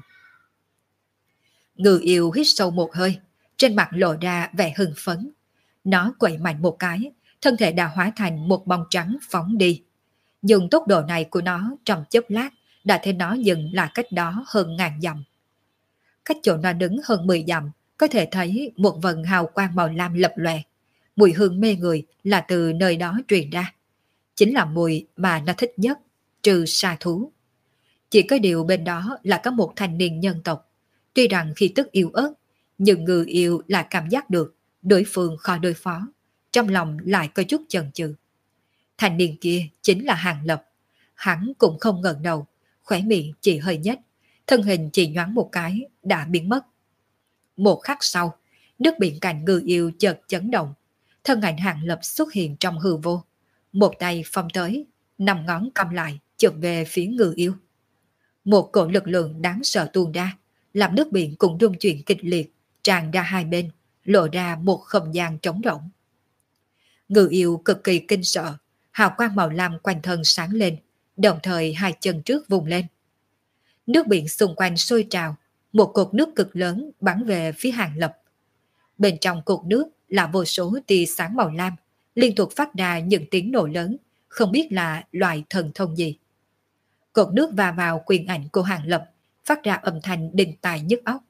Speaker 1: Ngư yêu hít sâu một hơi, trên mặt lộ ra vẻ hưng phấn. Nó quậy mạnh một cái, thân thể đã hóa thành một bóng trắng phóng đi. Dùng tốc độ này của nó trong chớp lát đã thấy nó dừng lại cách đó hơn ngàn dặm. Cách chỗ nó đứng hơn mười dặm, có thể thấy một vần hào quang màu lam lập lòe. Mùi hương mê người là từ nơi đó truyền ra. Chính là mùi mà nó thích nhất, trừ sa thú. Chỉ có điều bên đó là có một thanh niên nhân tộc. Tuy rằng khi tức yếu ớt, nhưng ngư yêu lại cảm giác được đối phương khó đối phó. Trong lòng lại có chút chần chừ. Thanh niên kia chính là Hàng Lập. Hắn cũng không ngẩng đầu, khóe miệng chỉ hơi nhếch, thân hình chỉ nhoáng một cái đã biến mất. Một khắc sau, nước biển cạnh ngư yêu chợt chấn động, thân ảnh Hàng Lập xuất hiện trong hư vô, một tay phong tới, năm ngón cầm lại chụp về phía ngư yêu. Một cỗ lực lượng đáng sợ tuôn ra, làm nước biển cũng rung chuyển kịch liệt, tràn ra hai bên, lộ ra một không gian trống rỗng. Ngư yêu cực kỳ kinh sợ, hào quang màu lam quanh thân sáng lên, đồng thời hai chân trước vùng lên. Nước biển xung quanh sôi trào, một cột nước cực lớn bắn về phía Hàng Lập. Bên trong cột nước là vô số tia sáng màu lam, liên tục phát ra những tiếng nổ lớn, không biết là loại thần thông gì. Cột nước va vào quyền ảnh của Hàng Lập, phát ra âm thanh đinh tai nhức óc.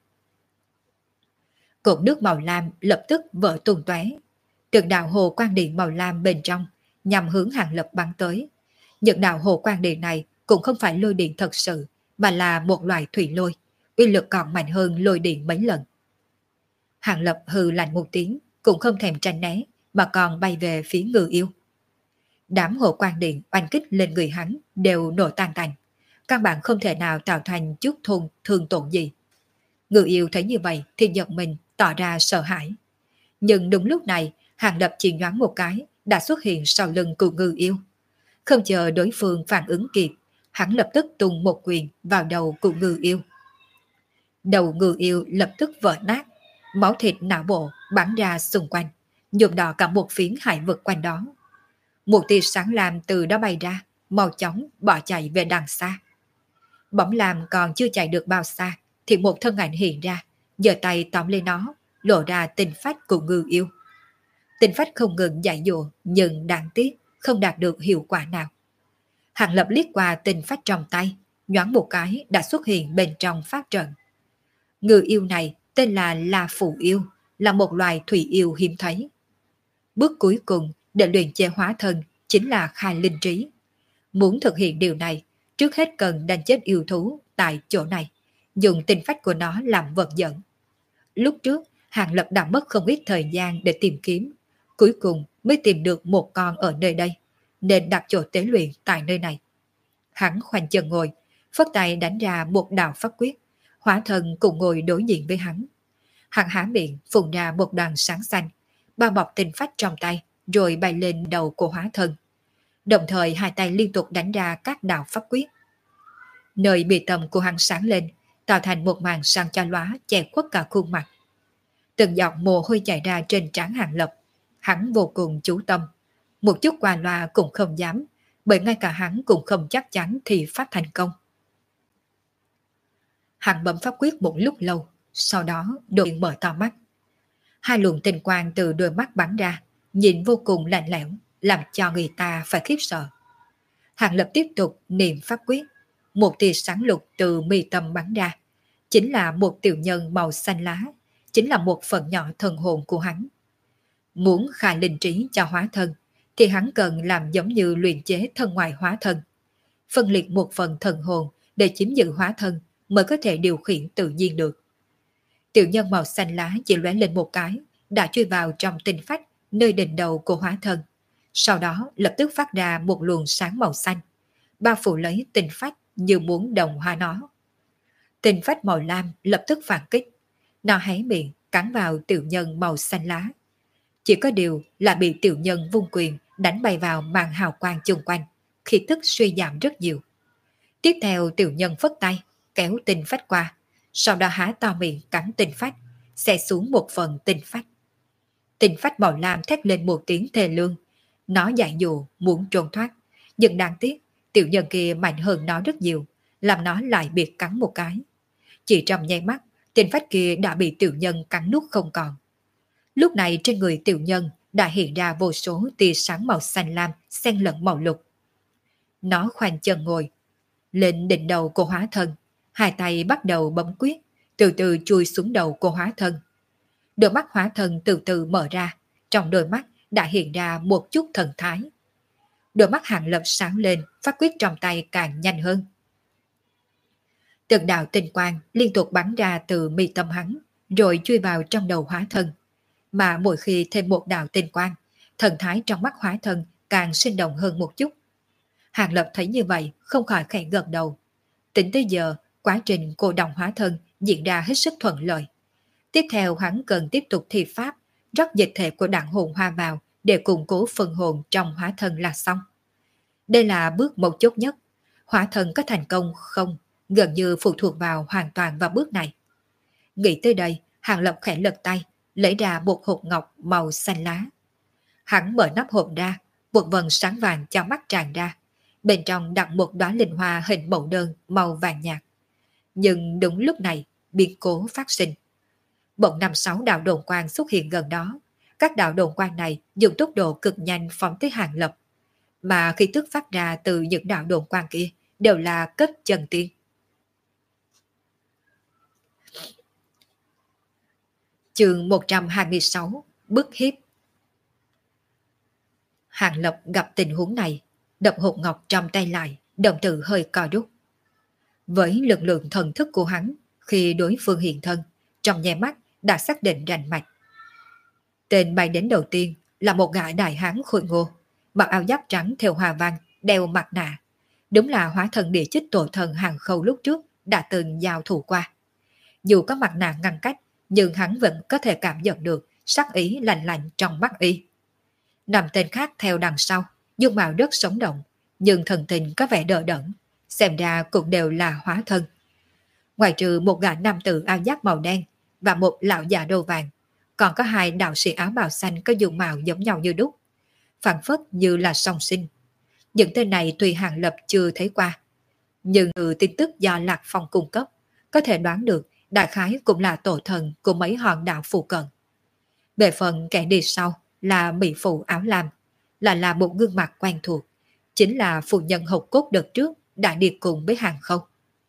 Speaker 1: Cột nước màu lam lập tức vỡ tung tóe. Từng đạo hồ quang điện màu lam bên trong nhằm hướng Hàng Lập bắn tới. Những đạo hồ quang điện này cũng không phải lôi điện thật sự, mà là một loại thủy lôi, uy lực còn mạnh hơn lôi điện mấy lần. Hàng Lập hừ lạnh một tiếng, cũng không thèm tránh né, mà còn bay về phía ngư yêu. Đám hồ quang điện oanh kích lên người hắn đều nổ tan tành, căn bản không thể nào tạo thành chút thôn thương tổn gì. Ngư yêu thấy như vậy thì giật mình, tỏ ra sợ hãi. Nhưng đúng lúc này, Hàng Lập chỉ nhoáng một cái, đã xuất hiện sau lưng của ngư yêu. Không chờ đối phương phản ứng kịp, hắn lập tức tung một quyền vào đầu của ngư yêu. Đầu ngư yêu lập tức vỡ nát, máu thịt não bộ bắn ra xung quanh, nhuộm đỏ cả một phiến hải vực quanh đó. Một tia sáng lam từ đó bay ra, mau chóng bỏ chạy về đằng xa. Bóng lam còn chưa chạy được bao xa, thì một thân ảnh hiện ra, giơ tay tóm lên nó, lộ ra tinh phách của ngư yêu. Tinh phách không ngừng dạy dỗ, nhưng đáng tiếc không đạt được hiệu quả nào. Hàng Lập liếc qua tinh phách trong tay, nhoáng một cái đã xuất hiện bên trong pháp trận. Ngư yêu này tên là La Phù Yêu, là một loài thủy yêu hiếm thấy. Bước cuối cùng để luyện chế hóa thân chính là khai linh trí. Muốn thực hiện điều này, trước hết cần đánh chết yêu thú tại chỗ này, dùng tinh phách của nó làm vật dẫn. Lúc trước, Hàng Lập đã mất không ít thời gian để tìm kiếm, cuối cùng mới tìm được một con ở nơi đây, nên đặt chỗ tế luyện tại nơi này. Hắn khoanh chân ngồi, phất tay đánh ra một đạo pháp quyết, hóa thân cùng ngồi đối diện với hắn. Hắn há miệng phun ra một đoàn sáng xanh, bao bọc tinh phách trong tay, rồi bay lên đầu của hóa thân. Đồng thời hai tay liên tục đánh ra các đạo pháp quyết. Nơi bì tâm của hắn sáng lên, tạo thành một màn sáng cho lóa che khuất cả khuôn mặt. Từng giọt mồ hôi chảy ra trên trán Hàng Lập, hắn vô cùng chú tâm, một chút qua loa cũng không dám, bởi ngay cả hắn cũng không chắc chắn thì pháp thành công. Hắn bấm pháp quyết một lúc lâu, sau đó đột nhiên mở to mắt. Hai luồng tinh quang từ đôi mắt bắn ra, nhìn vô cùng lạnh lẽo, làm cho người ta phải khiếp sợ. Hàng Lập tiếp tục niệm pháp quyết, một tia sáng lục từ mi tâm bắn ra, chính là một tiểu nhân màu xanh lá, chính là một phần nhỏ thần hồn của hắn. Muốn khai linh trí cho hóa thân, thì hắn cần làm giống như luyện chế thân ngoại hóa thân. Phân liệt một phần thần hồn để chiếm giữ hóa thân mới có thể điều khiển tự nhiên được. Tiểu nhân màu xanh lá chỉ lóe lên một cái, đã chui vào trong tinh phách nơi đỉnh đầu của hóa thân. Sau đó lập tức phát ra một luồng sáng màu xanh, bao phủ lấy tinh phách như muốn đồng hóa nó. Tinh phách màu lam lập tức phản kích. Nó hé miệng cắn vào tiểu nhân màu xanh lá. Chỉ có điều là bị tiểu nhân vung quyền đánh bay vào màn hào quang chung quanh, khí tức suy giảm rất nhiều. Tiếp theo tiểu nhân phất tay, kéo tinh phách qua, sau đó há to miệng cắn tinh phách, xẻ xuống một phần tinh phách. Tinh phách màu lam thét lên một tiếng thê lương. Nó dại dụ muốn trốn thoát, nhưng đáng tiếc tiểu nhân kia mạnh hơn nó rất nhiều, làm nó lại biệt cắn một cái. Chỉ trong nháy mắt, tinh phách kia đã bị tiểu nhân cắn nuốt không còn. Lúc này trên người tiểu nhân đã hiện ra vô số tia sáng màu xanh lam xen lẫn màu lục. Nó khoanh chân ngồi lên đỉnh đầu của hóa thân, hai tay bắt đầu bấm quyết, từ từ chui xuống đầu của hóa thân. Đôi mắt hóa thân từ từ mở ra, trong đôi mắt đã hiện ra một chút thần thái. Đôi mắt Hàng Lập sáng lên, phát quyết trong tay càng nhanh hơn. Từng đạo tinh quang liên tục bắn ra từ mi tâm hắn, rồi chui vào trong đầu hóa thân. Mà mỗi khi thêm một đạo tinh quang, thần thái trong mắt hóa thân càng sinh động hơn một chút. Hàng Lập thấy như vậy, không khỏi khẽ gật đầu. Tính tới giờ, quá trình cô đồng hóa thân diễn ra hết sức thuận lợi. Tiếp theo hắn cần tiếp tục thi pháp, rót dịch thể của đặng hồn hoa vào để củng cố phần hồn trong hóa thân là xong. Đây là bước mấu chốt nhất. Hóa thân có thành công không, gần như phụ thuộc vào hoàn toàn vào bước này. Nghĩ tới đây, Hàng Lập khẽ lật tay, lấy ra một hộp ngọc màu xanh lá. Hắn mở nắp hộp ra, một vầng sáng vàng cho mắt tràn ra. Bên trong đặt một đóa linh hoa hình mẫu đơn màu vàng nhạt. Nhưng đúng lúc này, biến cố phát sinh. Bỗng năm sáu đạo đồn quang xuất hiện gần đó. Các đạo đồn quang này dùng tốc độ cực nhanh phóng tới Hàng Lập. Mà khi tức phát ra từ những đạo đồn quang kia đều là cấp chân tiên. Chương một trăm hai mươi sáu, bức hiếp. Hàng Lập gặp tình huống này, đập hộp ngọc trong tay lại, đồng tử hơi co rút. Với lực lượng thần thức của hắn, khi đối phương hiện thân, trong nháy mắt đã xác định rành mạch. Tên bay đến đầu tiên là một gã đại hán khôi ngô, mặc áo giáp trắng theo hoa văn, đeo mặt nạ. Đúng là hóa thân địa chích tổ thần Hàng Khâu lúc trước đã từng giao thủ qua. Dù có mặt nạ ngăn cách, nhưng hắn vẫn có thể cảm nhận được sắc ý lạnh lạnh trong mắt y. Năm tên khác theo đằng sau, dung mạo rất sống động, nhưng thần tình có vẻ đờ đẫn, xem ra cũng đều là hóa thân. Ngoài trừ một gã nam tử áo giáp màu đen và một lão già đầu vàng, còn có hai đạo sĩ áo bào xanh có dung mạo giống nhau như đúc, phảng phất như là song sinh. Những tên này tuy Hàng Lập chưa thấy qua, nhưng từ tin tức do Lạc Phong cung cấp, có thể đoán được đại khái cũng là tổ thần của mấy hòn đảo phụ cận. Về phần kẻ đi sau là mỹ phụ áo lam, là là một gương mặt quen thuộc, chính là phụ nhân hộc cốt đợt trước đã đi cùng với Hàng Khâu.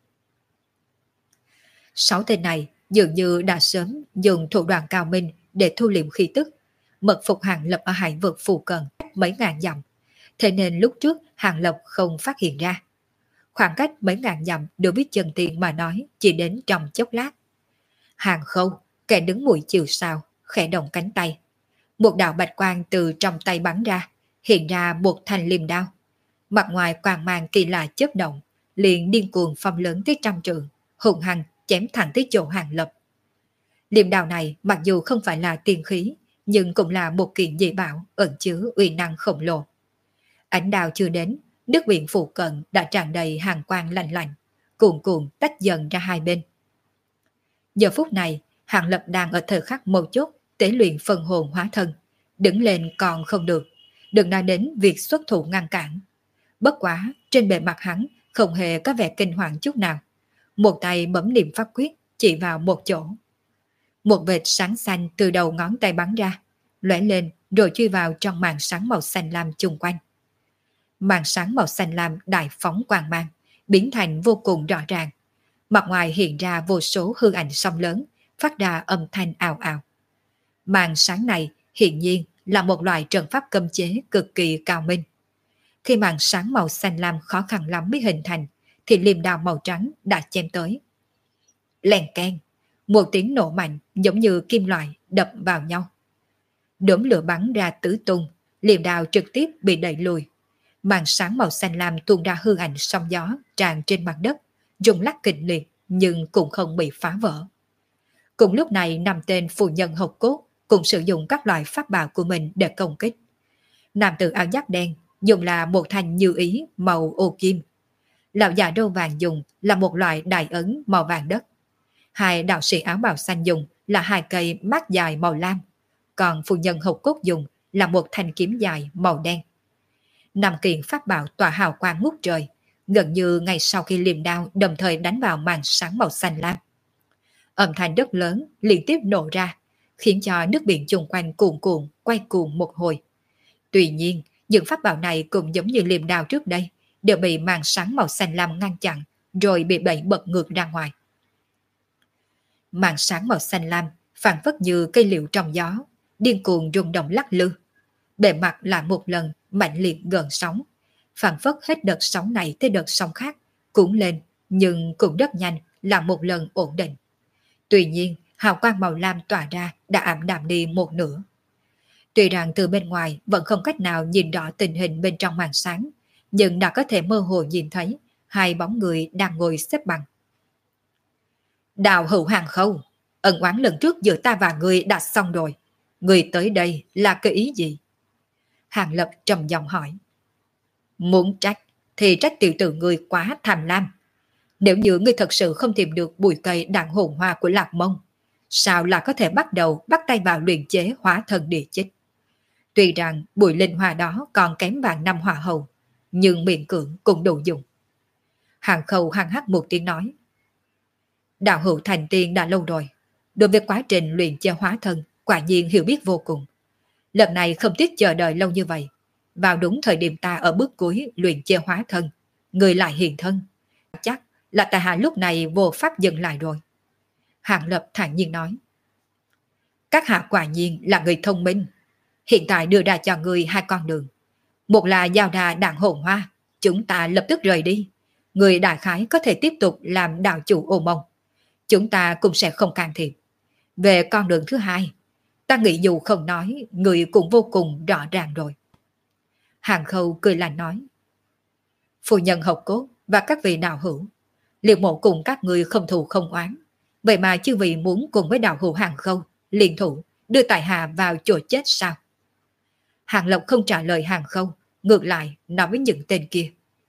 Speaker 1: Sáu tên này dường như đã sớm dùng thủ đoạn cao minh để thu liệm khí tức, mật phục Hàng Lập ở hải vực phụ cận mấy ngàn dặm, thế nên lúc trước Hàng Lập không phát hiện ra. Khoảng cách mấy ngàn dặm đối với chân tiên mà nói chỉ đến trong chốc lát. Hàng Khâu, kẻ đứng mũi chiều sao, khẽ động cánh tay. Một đạo bạch quang từ trong tay bắn ra, hiện ra một thanh liềm đao. Mặt ngoài quang mang kỳ lạ chớp động, liền điên cuồng phong lớn tới trăm trượng, hùng hăng chém thẳng tới chỗ Hàng Lập. Liềm đao này mặc dù không phải là tiên khí, nhưng cũng là một kiện dị bảo ẩn chứa uy năng khổng lồ. Ánh đao chưa đến, nước biển phụ cận đã tràn đầy hàng quang lạnh lạnh, cuồn cuộn tách dần ra hai bên. Giờ phút này, Hàng Lập đang ở thời khắc mấu chốt tế luyện phần hồn hóa thân, đứng lên còn không được, đừng nói đến việc xuất thủ ngăn cản. Bất quá, trên bề mặt hắn không hề có vẻ kinh hoàng chút nào. Một tay bấm niệm pháp quyết, chỉ vào một chỗ. Một vệt sáng xanh từ đầu ngón tay bắn ra, lóe lên rồi chui vào trong màn sáng màu xanh lam chung quanh. Màn sáng màu xanh lam đại phóng quang mang, biến thành vô cùng rõ ràng. Mặt ngoài hiện ra vô số hư ảnh sóng lớn, phát ra âm thanh ào ào. Màn sáng này hiện nhiên là một loại trận pháp cấm chế cực kỳ cao minh. Khi màn sáng màu xanh lam khó khăn lắm mới hình thành, thì liềm đao màu trắng đã chém tới. Lèn keng, một tiếng nổ mạnh giống như kim loại đập vào nhau. Đốm lửa bắn ra tứ tung, liềm đao trực tiếp bị đẩy lùi. Màn sáng màu xanh lam tuôn ra hư ảnh sóng gió tràn trên mặt đất, rung lắc kịch liệt nhưng cũng không bị phá vỡ. Cùng lúc này năm tên phù nhân hộc cốt cũng sử dụng các loại pháp bảo của mình để công kích. Nam tử áo giáp đen dùng là một thanh như ý màu ô kim. Lão già râu vàng dùng là một loại đại ấn màu vàng đất. Hai đạo sĩ áo bào xanh dùng là hai cây mát dài màu lam. Còn phù nhân hộc cốt dùng là một thanh kiếm dài màu đen. Năm kiện pháp bảo tỏa hào quang ngút trời, gần như ngay sau khi liềm đao đồng thời đánh vào màn sáng màu xanh lam. Âm thanh rất lớn liên tiếp nổ ra, khiến cho nước biển chung quanh cuồn cuộn quay cuồng một hồi. Tuy nhiên, những pháp bảo này cũng giống như liềm đao trước đây, đều bị màn sáng màu xanh lam ngăn chặn, rồi bị đẩy bật ngược ra ngoài. Màn sáng màu xanh lam phản phất như cây liệu trong gió, điên cuồng rung động lắc lư. Bề mặt lại một lần mạnh liệt gợn sóng, phản phất hết đợt sóng này tới đợt sóng khác, cuốn lên nhưng cũng rất nhanh là một lần ổn định. Tuy nhiên, hào quang màu lam tỏa ra đã ảm đạm đi một nửa. Tuy rằng từ bên ngoài vẫn không cách nào nhìn rõ tình hình bên trong màn sáng, nhưng đã có thể mơ hồ nhìn thấy hai bóng người đang ngồi xếp bằng. Đào hữu hàng khâu, ân oán lần trước giữa ta và người đã xong rồi. Người tới đây là cái ý gì? Hàng Lập trầm giọng hỏi. Muốn trách thì trách tiểu tử người quá tham lam. Nếu như ngươi thật sự không tìm được bụi cây đạn hồn hoa của Lạc Mông, sao là có thể bắt đầu bắt tay vào luyện chế hóa thần địa chích? Tuy rằng bụi linh hoa đó còn kém vàng năm hỏa hầu, nhưng miệng cưỡng cũng đủ dùng. Hàng Khâu hăng hắc một tiếng nói. Đạo hữu thành tiên đã lâu rồi, đối với quá trình luyện chế hóa thân quả nhiên hiểu biết vô cùng. Lần này không tiếc chờ đợi lâu như vậy, vào đúng thời điểm ta ở bước cuối luyện chế hóa thân, người lại hiện thân. Chắc là tại hạ lúc này vô pháp dừng lại rồi. Hàng Lập thản nhiên nói. Các hạ quả nhiên là người thông minh. Hiện tại đưa ra cho người hai con đường. Một là giao ra đạn hồn hoa, chúng ta lập tức rời đi. Người đại khái có thể tiếp tục làm đạo chủ Ô Mông. Chúng ta cũng sẽ không can thiệp. Về con đường thứ hai, ta nghĩ dù không nói, người cũng vô cùng rõ ràng rồi. Hàng Khâu cười lạnh nói. Phu nhân Hộc Cốt và các vị đạo hữu, liệu mộ cùng các người không thù không oán. Vậy mà chư vị muốn cùng với đạo hữu Hàng Khâu liên thủ đưa tại hạ vào chỗ chết sao? Hàng Lộc không trả lời Hàng Khâu, ngược lại nói với những tên kia.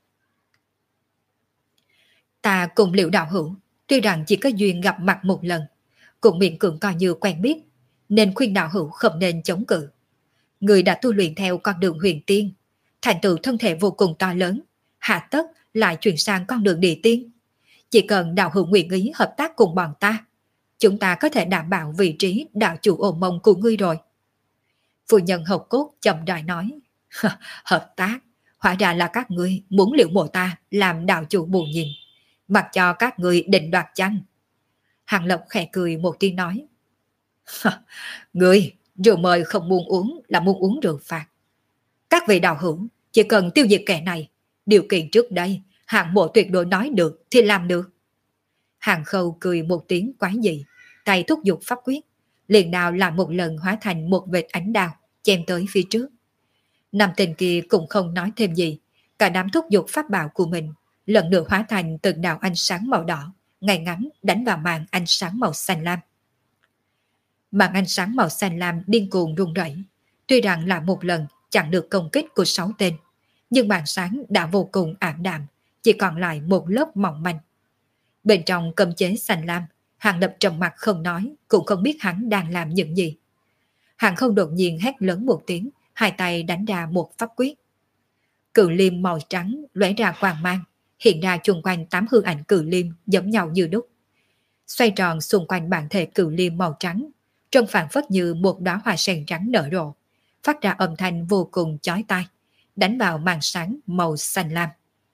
Speaker 1: Ta cùng Liệu đạo hữu, tuy rằng chỉ có duyên gặp mặt một lần, cũng miệng cưỡng coi như quen biết, nên khuyên đạo hữu không nên chống cự. Người đã tu luyện theo con đường huyền tiên, thành tựu thân thể vô cùng to lớn, hạ tất lại chuyển sang con đường địa tiên. Chỉ cần đạo hữu nguyện ý hợp tác cùng bọn ta, chúng ta có thể đảm bảo vị trí đạo chủ Ô Mông của ngươi rồi. Phu nhân Hộc Cốt chậm rãi nói. Hợp tác, hóa ra là các ngươi muốn Liệu mộ ta làm đạo chủ bù nhìn, mặc cho các ngươi định đoạt chăng? Hàng Lộc khẽ cười một tiếng nói. Ngươi, rượu mời không muốn uống là muốn uống rượu phạt. Các vị đạo hữu, chỉ cần tiêu diệt kẻ này, điều kiện trước đây, hạng mộ tuyệt đối nói được thì làm được. Hàng Khâu cười một tiếng quái dị, tay thúc giục pháp quyết, liền đào làm một lần hóa thành một vệt ánh đao, chém tới phía trước. Năm tên kia cũng không nói thêm gì, cả đám thúc giục pháp bảo của mình, lần nữa hóa thành từng đạo ánh sáng màu đỏ, ngay ngắn đánh vào màn ánh sáng màu xanh lam. Màn ánh sáng màu xanh lam điên cuồng rung rẩy, tuy rằng là một lần chặn được công kích của sáu tên, nhưng màn sáng đã vô cùng ảm đạm, chỉ còn lại một lớp mỏng manh. Bên trong cấm chế xanh lam, Hàng Lập trầm mặt không nói, cũng không biết hắn đang làm những gì. Hàng Không đột nhiên hét lớn một tiếng, hai tay đánh ra một pháp quyết. Cự liêm màu trắng lóe ra quang mang, hiện ra chung quanh tám hư ảnh cự liêm giống nhau như đúc. Xoay tròn xung quanh bản thể cự liêm màu trắng, trông phản phất như một đóa hoa sen trắng nở rộ, phát ra âm thanh vô cùng chói tai, đánh vào màn sáng màu xanh lam.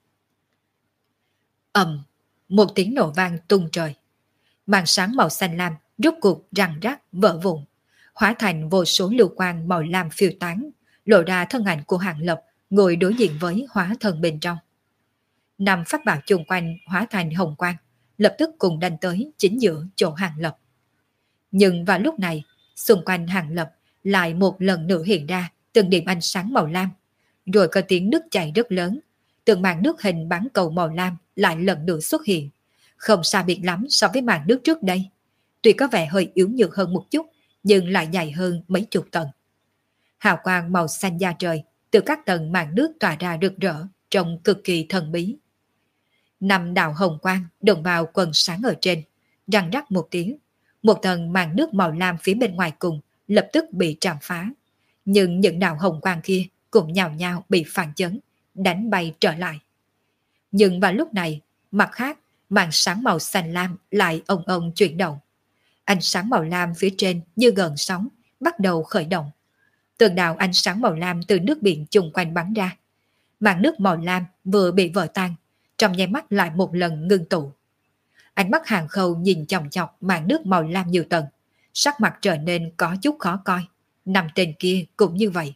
Speaker 1: Ầm, một tiếng nổ vang tung trời. Màn sáng màu xanh lam rút cuộc răng rắc vỡ vụn, hóa thành vô số lưu quang màu lam phiêu tán, lộ ra thân ảnh của Hàng Lập ngồi đối diện với hóa thân bên trong. Năm pháp bảo chung quanh hóa thành hồng quang, lập tức cùng đánh tới chính giữa chỗ Hàng Lập. Nhưng vào lúc này, xung quanh Hàng Lập lại một lần nữa hiện ra từng điểm ánh sáng màu lam, rồi có tiếng nước chảy rất lớn, từng màn nước hình bán cầu màu lam lại lần nữa xuất hiện, không xa biệt lắm so với màn nước trước đây. Tuy có vẻ hơi yếu nhược hơn một chút, nhưng lại dài hơn mấy chục tầng. Hào quang màu xanh da trời từ các tầng màn nước tỏa ra rực rỡ, trông cực kỳ thần bí. Năm đạo hồng quang đồng vào quần sáng ở trên, răng rắc một tiếng, một tầng màn nước màu lam phía bên ngoài cùng lập tức bị trảm phá. Nhưng những đạo hồng quang kia cũng nhào nhào bị phản chấn, đánh bay trở lại. Nhưng vào lúc này, mặt khác, màn sáng màu xanh lam lại ông ông chuyển động. Ánh sáng màu lam phía trên như gần sóng, bắt đầu khởi động. Từng đạo ánh sáng màu lam từ nước biển chung quanh bắn ra. Màn nước màu lam vừa bị vỡ tan, trong nháy mắt lại một lần ngưng tụ. Ánh mắt Hàng Khâu nhìn chòng chọc màn nước màu lam nhiều tầng, sắc mặt trở nên có chút khó coi. Năm tên kia cũng như vậy.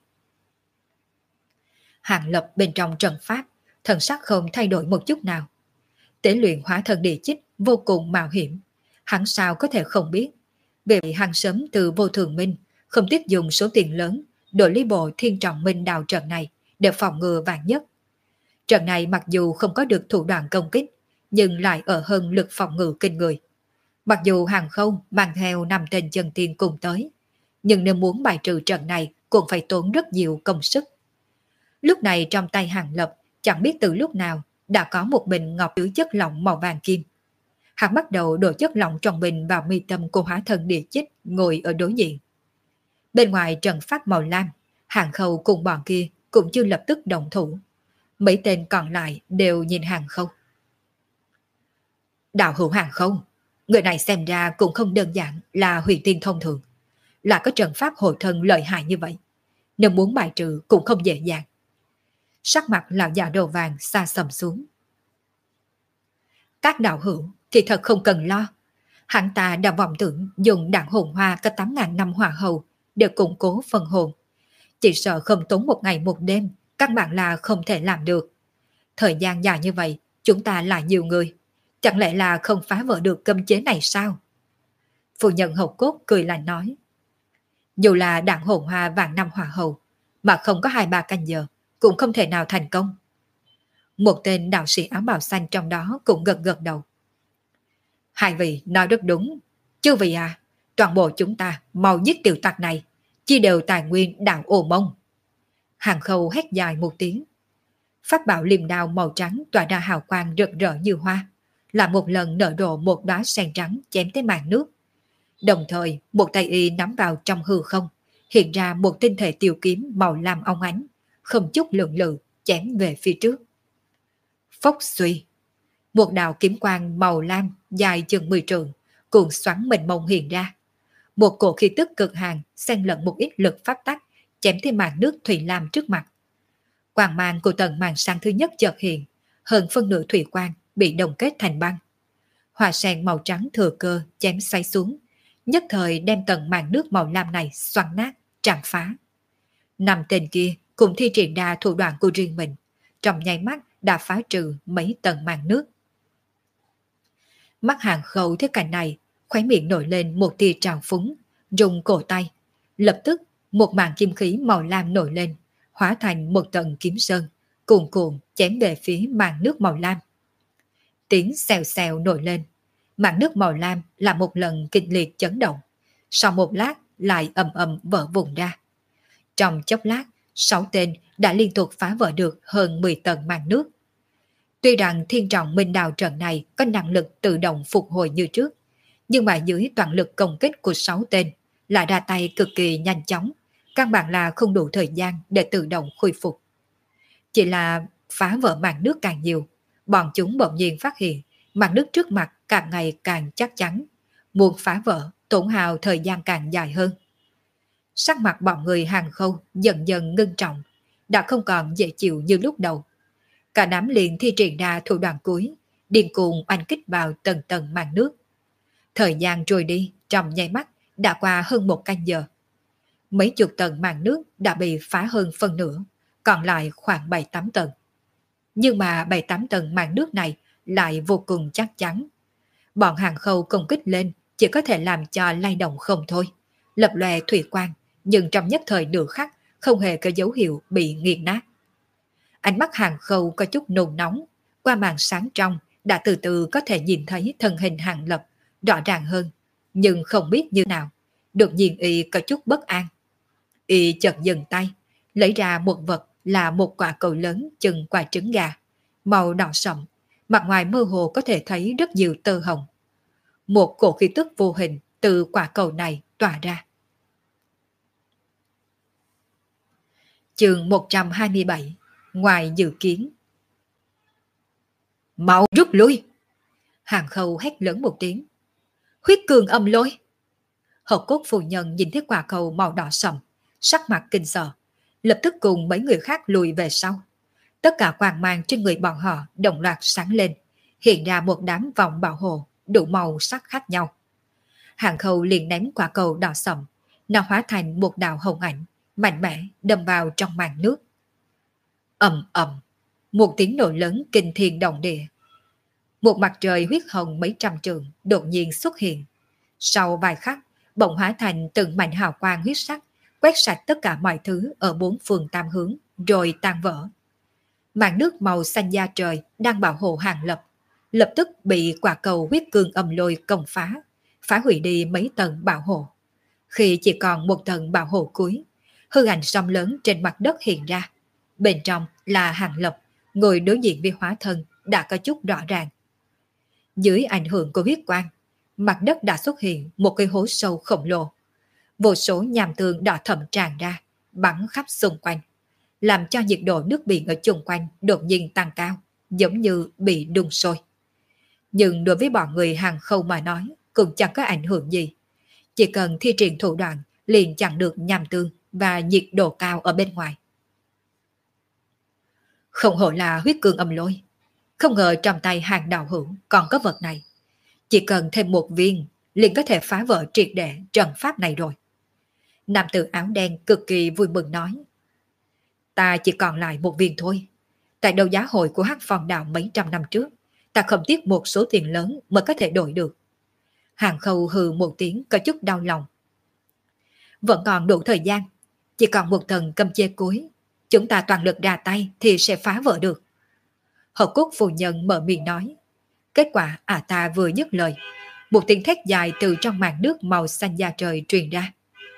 Speaker 1: Hàng Lập bên trong trận pháp, thần sắc không thay đổi một chút nào. Tế luyện hóa thân địa chích vô cùng mạo hiểm, hắn sao có thể không biết. Vì vậy hắn sớm từ Vô Thường Minh không tiếc dùng số tiền lớn đổi lý bộ Thiên Trọng Minh đào trận này để phòng ngừa vạn nhất. Trận này mặc dù không có được thủ đoạn công kích, nhưng lại ở hơn lực phòng ngự kinh người. Mặc dù Hàng Khâu mang theo năm tên chân tiên cùng tới, nhưng nếu muốn bài trừ trận này cũng phải tốn rất nhiều công sức. Lúc này trong tay Hàng Lập chẳng biết từ lúc nào đã có một bình ngọc chứa chất lỏng màu vàng kim. Hắn bắt đầu đổ chất lỏng trong bình vào mi tâm của hóa thân địa chích ngồi ở đối diện. Bên ngoài trận pháp màu lam, Hàng Khâu cùng bọn kia cũng chưa lập tức động thủ. Mấy tên còn lại đều nhìn Hàng Khâu. Đạo hữu Hàng Khâu, người này xem ra cũng không đơn giản là huyền tiên thông thường, là có trận pháp hộ thân lợi hại như vậy, nếu muốn bài trừ cũng không dễ dàng. Sắc mặt lão già đồ vàng xa sầm xuống. Các đạo hữu thì thật không cần lo. Hắn ta đã vọng tưởng dùng đạn hồn hoa có tám ngàn năm hỏa hầu để củng cố phần hồn. Chỉ sợ không tốn một ngày một đêm, các bạn là không thể làm được. Thời gian dài như vậy, chúng ta là nhiều người. Chẳng lẽ là không phá vỡ được cấm chế này sao? Phu nhân Hậu Cốt cười lạnh nói. Dù là đạn hồn hoa vạn năm hỏa hầu, mà không có hai ba canh giờ, cũng không thể nào thành công. Một tên đạo sĩ áo bào xanh trong đó cũng gật gật đầu. Hai vị nói rất đúng. Chư vị à, toàn bộ chúng ta mau giết tiểu tặc này, chia đều tài nguyên đạo Ô Mông. Hàng Khâu hét dài một tiếng. Pháp bảo liềm đao màu trắng tỏa ra hào quang rực rỡ như hoa, là một lần nở rộ một đóa sen trắng chém tới màn nước. Đồng thời một tay y nắm vào trong hư không, hiện ra một tinh thể tiêu kiếm màu lam óng ánh, không chút lượng lự chém về phía trước. Phốc suy, một đạo kiếm quang màu lam dài chừng mười trượng, cuồng xoắn mênh mông hiện ra. Một cổ khí tức cực hàn xen lẫn một ít lực pháp tắc, chém tới màn nước thủy lam trước mặt. Quang mang của tầng màn sáng thứ nhất chợt hiện, hơn phân nửa thủy quang bị đồng kết thành băng. Hoa sen màu trắng thừa cơ chém xoáy xuống, nhất thời đem tầng màn nước màu lam này xoắn nát, tràn phá. Năm tên kia cùng thi triển ra thủ đoạn của riêng mình, trong nháy mắt đã phá trừ mấy tầng màn nước. Mắt Hàng Khâu thấy cảnh này, khóe miệng nổi lên một tia trào phúng, dùng cổ tay. Lập tức, một màn kim khí màu lam nổi lên, hóa thành một tầng kiếm sơn, cuồn cuộn chém về phía màn nước màu lam. Tiếng xèo xèo nổi lên, màn nước màu lam là một lần kịch liệt chấn động, sau một lát lại ầm ầm vỡ vụn ra. Trong chốc lát, sáu tên đã liên tục phá vỡ được hơn mười tầng màn nước. Tuy rằng Thiên Trọng Minh đào trận này có năng lực tự động phục hồi như trước, nhưng mà dưới toàn lực công kích của sáu tên lại ra tay cực kỳ nhanh chóng, căn bản là không đủ thời gian để tự động khôi phục. Chỉ là phá vỡ màn nước càng nhiều, bọn chúng bỗng nhiên phát hiện màn nước trước mặt càng ngày càng chắc chắn, muốn phá vỡ tổn hào thời gian càng dài hơn. Sắc mặt bọn người Hàng Khâu dần dần ngưng trọng, đã không còn dễ chịu như lúc đầu. Cả đám liền thi triển ra thủ đoạn cuối, điên cuồng oanh kích vào tầng tầng màn nước. Thời gian trôi đi, trong nháy mắt, đã qua hơn một canh giờ. Mấy chục tầng màn nước đã bị phá hơn phân nửa, còn lại khoảng bảy tám tầng. Nhưng mà bảy tám tầng màn nước này lại vô cùng chắc chắn. Bọn hàng khâu công kích lên chỉ có thể làm cho lay động không thôi. Lập lòe thủy quang, nhưng trong nhất thời nửa khắc không hề có dấu hiệu bị nghiền nát. Ánh mắt hàng khâu có chút nôn nóng, qua màn sáng trong đã từ từ có thể nhìn thấy thân hình Hàng Lập rõ ràng hơn, nhưng không biết như nào. Đột nhiên y có chút bất an. Y chợt dừng tay, lấy ra một vật là một quả cầu lớn chừng quả trứng gà, màu đỏ sậm, mặt ngoài mơ hồ có thể thấy rất nhiều tơ hồng. Một cổ khí tức vô hình từ quả cầu này tỏa ra. Chương một trăm hai mươi bảy. Ngoài dự kiến. Mau rút lui! Hàng khâu hét lớn một tiếng. Huyết cường âm lôi! Hậu cốt phu nhân nhìn thấy quả cầu màu đỏ sậm, sắc mặt kinh sợ, lập tức cùng mấy người khác lùi về sau. Tất cả quang mang trên người bọn họ đồng loạt sáng lên, hiện ra một đám vòng bảo hộ đủ màu sắc khác nhau. Hàng khâu liền ném quả cầu đỏ sậm, nó hóa thành một đạo hồng ảnh, mạnh mẽ đâm vào trong màn nước. Ầm ầm, một tiếng nổ lớn kinh thiên động địa. Một mặt trời huyết hồng mấy trăm trượng đột nhiên xuất hiện. Sau vài khắc, bỗng hóa thành từng mảnh hào quang huyết sắc, quét sạch tất cả mọi thứ ở bốn phương tam hướng, rồi tan vỡ. Màn nước màu xanh da trời đang bảo hộ Hàng Lập, lập tức bị quả cầu huyết cương âm lôi công phá, phá hủy đi mấy tầng bảo hộ. Khi chỉ còn một tầng bảo hộ cuối, hư ảnh sông lớn trên mặt đất hiện ra. Bên trong là Hàng Lập, ngồi đối diện với hóa thân đã có chút rõ ràng. Dưới ảnh hưởng của huyết quang, mặt đất đã xuất hiện một cái hố sâu khổng lồ. Vô số nham tương đỏ thẫm tràn ra, bắn khắp xung quanh, làm cho nhiệt độ nước biển ở chung quanh đột nhiên tăng cao, giống như bị đun sôi. Nhưng đối với bọn người Hàng Khâu mà nói, cũng chẳng có ảnh hưởng gì. Chỉ cần thi triển thủ đoạn liền chặn được nham tương và nhiệt độ cao ở bên ngoài. Không hổ là huyết cương âm lôi. Không ngờ trong tay Hàng đạo hữu còn có vật này. Chỉ cần thêm một viên liền có thể phá vỡ triệt để trận pháp này rồi. Nam tử áo đen cực kỳ vui mừng nói. Ta chỉ còn lại một viên thôi. Tại đấu giá hội của Hắc Phong Đạo mấy trăm năm trước, ta không tiếc một số tiền lớn mới có thể đổi được. Hàng Khâu hừ một tiếng có chút đau lòng. Vẫn còn đủ thời gian, chỉ còn một tầng cầm chê cuối. Chúng ta toàn lực ra tay thì sẽ phá vỡ được. Hậu cốt phu nhân mở miệng nói. Kết quả à ta vừa dứt lời, một tiếng thét dài từ trong màn nước màu xanh da trời truyền ra.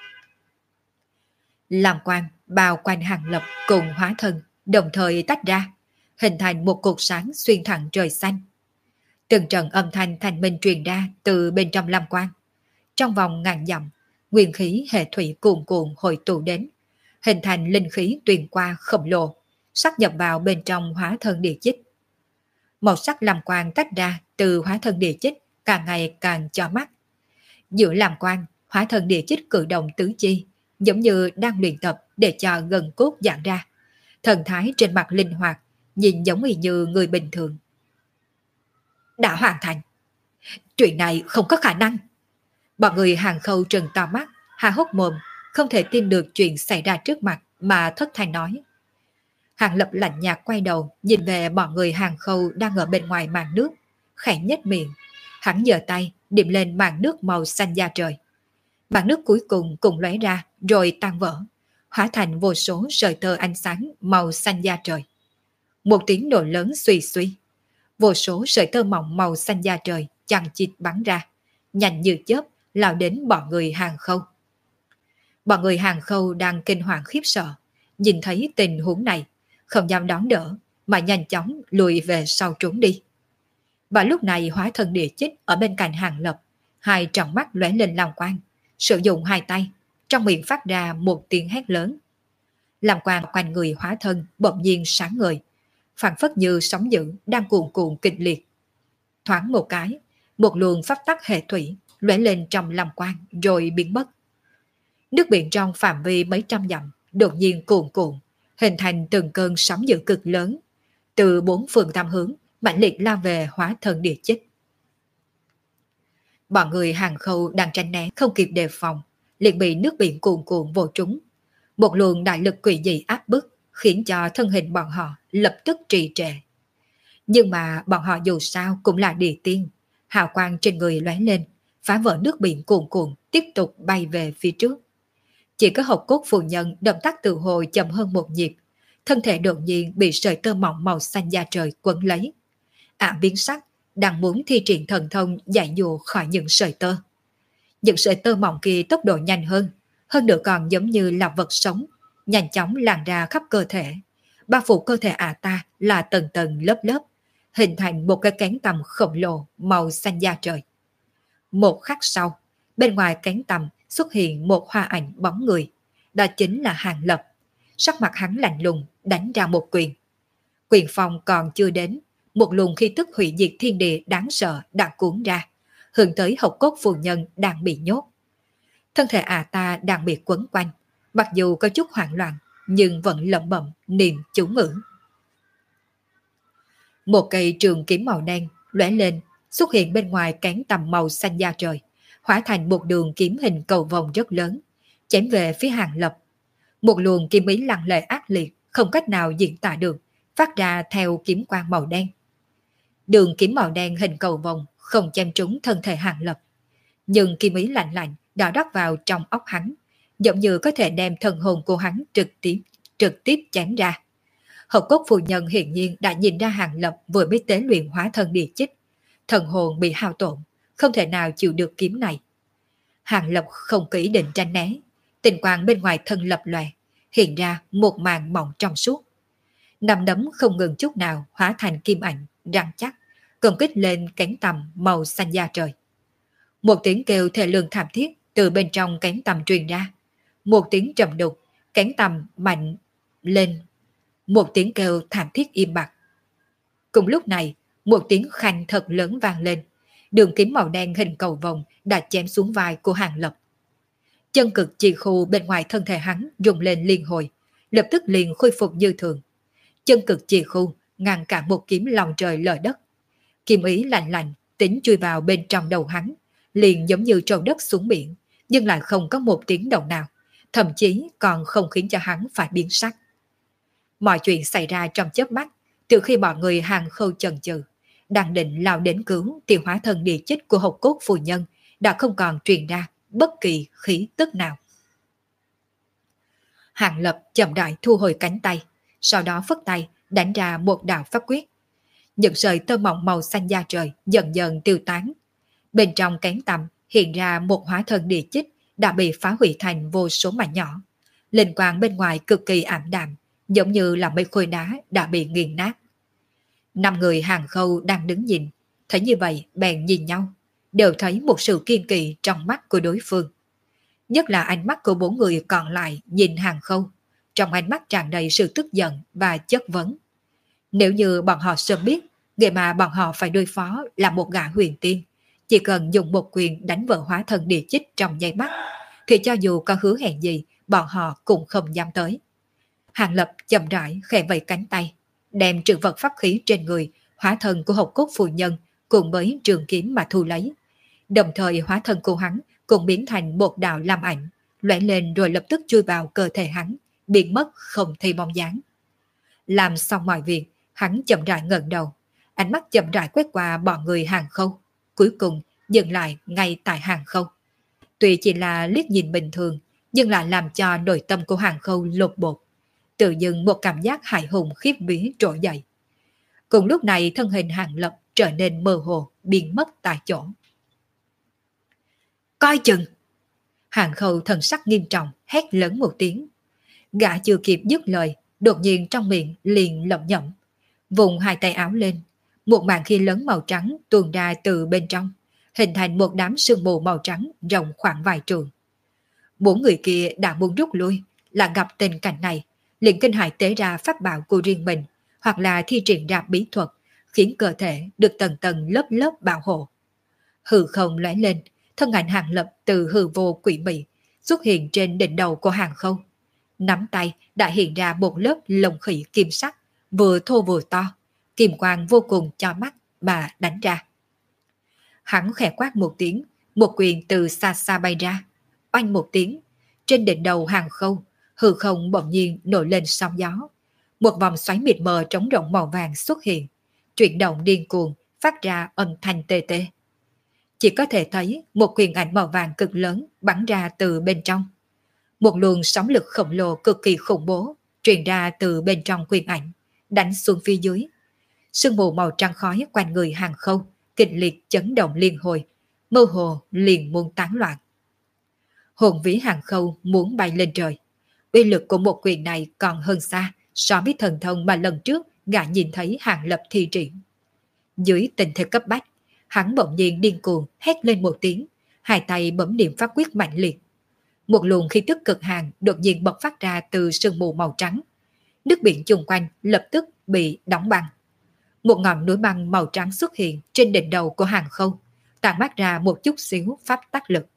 Speaker 1: Làm quang bao quanh Hàng Lập cùng hóa thân đồng thời tách ra, hình thành một cột sáng xuyên thẳng trời xanh. Từng trận âm thanh thanh minh truyền ra từ bên trong lam quang. Trong vòng ngàn dặm, nguyên khí hệ thủy cuồn cuộn hội tụ đến, hình thành linh khí tuyền qua khổng lồ, sáp nhập vào bên trong hóa thân địa chích. Màu sắc lam quang tách ra từ hóa thân địa chích càng ngày càng cho mắt. Giữa lam quang, hóa thân địa chích cử động tứ chi, giống như đang luyện tập để cho gần cốt giãn ra. Thần thái trên mặt linh hoạt, nhìn giống như người bình thường. Đã hoàn thành. Chuyện này không có khả năng. Bọn người Hàng Khâu trừng to mắt, há hốc mồm, không thể tin được chuyện xảy ra trước mặt mà thất thanh nói. Hàng Lập lạnh nhạt quay đầu, nhìn về bọn người Hàng Khâu đang ở bên ngoài màn nước, khẽ nhếch miệng. Hắn giơ tay, điểm lên màn nước màu xanh da trời. Màn nước cuối cùng cùng lóe ra, rồi tan vỡ, hóa thành vô số sợi tơ ánh sáng màu xanh da trời. Một tiếng nổ lớn suy suy. Vô số sợi tơ mỏng màu xanh da trời chằng chịt bắn ra, nhanh như chớp lao đến bọn người Hàng Khâu. Bọn người Hàng Khâu đang kinh hoàng khiếp sợ, nhìn thấy tình huống này, không dám đón đỡ, mà nhanh chóng lùi về sau trốn đi. Và lúc này hóa thân địa chích ở bên cạnh Hàng Lập, hai tròng mắt lóe lên lòng quang, sử dụng hai tay, trong miệng phát ra một tiếng hét lớn. Làm quang quanh người hóa thân bỗng nhiên sáng ngời, phảng phất như sóng dữ đang cuồn cuộn kịch liệt. Thoáng một cái, một luồng pháp tắc hệ thủy lóe lên trong làm quang rồi biến mất. Nước biển trong phạm vi mấy trăm dặm đột nhiên cuồn cuộn, hình thành từng cơn sóng dữ cực lớn, từ bốn phương tám hướng, mãnh liệt lao về hóa thân địa chích. Bọn người Hàng Khâu đang tránh né không kịp đề phòng, liền bị nước biển cuồn cuộn vô trúng. Một luồng đại lực quỷ dị áp bức, khiến cho thân hình bọn họ lập tức trì trệ. Nhưng mà bọn họ dù sao cũng là địa tiên, hào quang trên người lóe lên, phá vỡ nước biển cuồn cuộn, tiếp tục bay về phía trước. Chỉ có Hộc Cốt Phu Nhân động tác tự hồi chậm hơn một nhịp, thân thể đột nhiên bị sợi tơ mỏng màu xanh da trời quấn lấy. Ả biến sắc, đang muốn thi triển thần thông giải dụ khỏi những sợi tơ. Những sợi tơ mỏng kia tốc độ nhanh hơn, hơn nữa còn giống như là vật sống, nhanh chóng lan ra khắp cơ thể. Bao phủ cơ thể Ả ta là tầng tầng lớp lớp, hình thành một cái cánh tằm khổng lồ màu xanh da trời. Một khắc sau, bên ngoài cánh tằm xuất hiện một hoa ảnh bóng người, đó chính là Hàng Lập. Sắc mặt hắn lạnh lùng đánh ra một quyền. Quyền phong còn chưa đến, một luồng khí tức hủy diệt thiên địa đáng sợ đã cuốn ra, hướng tới Hộc Cốt Phu Nhân đang bị nhốt. Thân thể Ả ta đang bị quấn quanh, mặc dù có chút hoảng loạn, nhưng vẫn lẩm bẩm niệm chú ngữ. Một cây trường kiếm màu đen lóe lên, xuất hiện bên ngoài cán tầm màu xanh da trời, hóa thành một đường kiếm hình cầu vồng rất lớn, chém về phía Hàng Lập. Một luồng kiếm ý lăng lệ ác liệt, không cách nào diễn tả được, phát ra theo kiếm quang màu đen. Đường kiếm màu đen hình cầu vồng không chém trúng thân thể Hàng Lập, nhưng kiếm ý lạnh lạnh đã đắp vào trong óc hắn, giống như có thể đem thần hồn của hắn trực tiếp trực tiếp chém ra. Hộc Cốt Phu Nhân hiển nhiên đã nhìn ra Hàng Lập vừa mới tế luyện hóa thân địa chích, thần hồn bị hao tổn, không thể nào chịu được kiếm này. Hàng Lập không kỹ định tranh né, tình quang bên ngoài thân lập lòe, hiện ra một màn mỏng trong suốt. Nắm đấm không ngừng chút nào hóa thành kim ảnh, răng chắc, công kích lên cánh tằm màu xanh da trời. Một tiếng kêu thê lương thảm thiết từ bên trong cánh tằm truyền ra. Một tiếng trầm đục, cánh tằm mạnh lên. Một tiếng kêu thảm thiết im bặt. Cùng lúc này, một tiếng khanh thật lớn vang lên. Đường kiếm màu đen hình cầu vồng đã chém xuống vai của Hàng Lập. Chân cực chi khu bên ngoài thân thể hắn rung lên liên hồi, lập tức liền khôi phục như thường. Chân cực chi khu ngăn cản một kiếm lòng trời lở đất. Kiếm ý lạnh lạnh tính chui vào bên trong đầu hắn, liền giống như trâu đất xuống biển, nhưng lại không có một tiếng động nào, thậm chí còn không khiến cho hắn phải biến sắc. Mọi chuyện xảy ra trong chớp mắt, từ khi mọi người Hàng Khâu chần chừ, đang định lao đến cứu thì hóa thân địa chích của Hộc Cốt Phu Nhân đã không còn truyền ra bất kỳ khí tức nào. Hàng Lập chậm rãi thu hồi cánh tay, sau đó phất tay đánh ra một đạo pháp quyết. Những sợi tơ mỏng màu xanh da trời dần dần tiêu tán. Bên trong cánh tằm hiện ra một hóa thân địa chích đã bị phá hủy thành vô số mảnh nhỏ. Linh quang bên ngoài cực kỳ ảm đạm, giống như là mấy khối đá đã bị nghiền nát. Năm người Hàng Khâu đang đứng nhìn, thấy như vậy bèn nhìn nhau, đều thấy một sự kiên kỵ trong mắt của đối phương. Nhất là ánh mắt của bốn người còn lại nhìn Hàng Khâu, trong ánh mắt tràn đầy sự tức giận và chất vấn. Nếu như bọn họ sớm biết, người mà bọn họ phải đối phó là một gã huyền tiên, chỉ cần dùng một quyền đánh vỡ hóa thân địa chích trong nháy mắt, thì cho dù có hứa hẹn gì, bọn họ cũng không dám tới. Hàng Lập chậm rãi khẽ vẫy cánh tay, đem trữ vật pháp khí trên người, hóa thân của Hộc Cốt Phu Nhân cùng với trường kiếm mà thu lấy. Đồng thời hóa thân của hắn cũng biến thành một đạo lam ảnh, lóe lên rồi lập tức chui vào cơ thể hắn, biến mất không thấy bóng dáng. Làm xong mọi việc, hắn chậm rãi ngẩng đầu, ánh mắt chậm rãi quét qua bọn người Hàng Khâu, cuối cùng dừng lại ngay tại Hàng Khâu. Tuy chỉ là liếc nhìn bình thường, nhưng lại làm cho nội tâm của Hàng Khâu lột bột. Tự dưng một cảm giác hãi hùng khiếp vía trỗi dậy. Cùng lúc này thân hình Hàng Lập trở nên mơ hồ, biến mất tại chỗ. Coi chừng! Hàng Khâu thần sắc nghiêm trọng, hét lớn một tiếng. Gã chưa kịp dứt lời, đột nhiên trong miệng liền lẩm nhẩm, vùng hai tay áo lên, một màn khí lớn màu trắng tuôn ra từ bên trong, hình thành một đám sương mù màu trắng rộng khoảng vài trường. Bốn người kia đã muốn rút lui, là gặp tình cảnh này, liền kinh hãi tế ra pháp bảo của riêng mình, hoặc là thi triển ra bí thuật, khiến cơ thể được tầng tầng lớp lớp bảo hộ. Hư không lóe lên, thân ảnh Hàng Lập từ hư vô quỷ mị xuất hiện trên đỉnh đầu của Hàng Khâu. Nắm tay đã hiện ra một lớp lồng khỉ kim sắc, vừa thô vừa to, kim quang vô cùng cho mắt mà đánh ra. Hắn khẽ quát một tiếng, một quyền từ xa xa bay ra, oanh một tiếng, trên đỉnh đầu Hàng Khâu, hư không bỗng nhiên nổi lên sóng gió. Một vòng xoáy mịt mờ trống rỗng màu vàng xuất hiện, chuyển động điên cuồng, phát ra âm thanh tê tê. Chỉ có thể thấy một quyền ảnh màu vàng cực lớn bắn ra từ bên trong. Một luồng sóng lực khổng lồ cực kỳ khủng bố truyền ra từ bên trong quyền ảnh, đánh xuống phía dưới. Sương mù màu trắng khói quanh người Hàng Khâu kịch liệt chấn động liên hồi, mơ hồ liền muốn tán loạn. Hồn vía Hàng Khâu muốn bay lên trời. Uy lực của một quyền này còn hơn xa so với thần thông mà lần trước gã nhìn thấy Hàng Lập thi triển. Dưới tình thế cấp bách, hắn bỗng nhiên điên cuồng hét lên một tiếng, hai tay bấm niệm pháp quyết mạnh liệt. Một luồng khí tức cực hàn đột nhiên bộc phát ra từ sương mù màu trắng. Nước biển chung quanh lập tức bị đóng băng. Một ngọn núi băng màu trắng xuất hiện trên đỉnh đầu của Hàng Khâu, tản mát ra một chút xíu pháp tắc lực.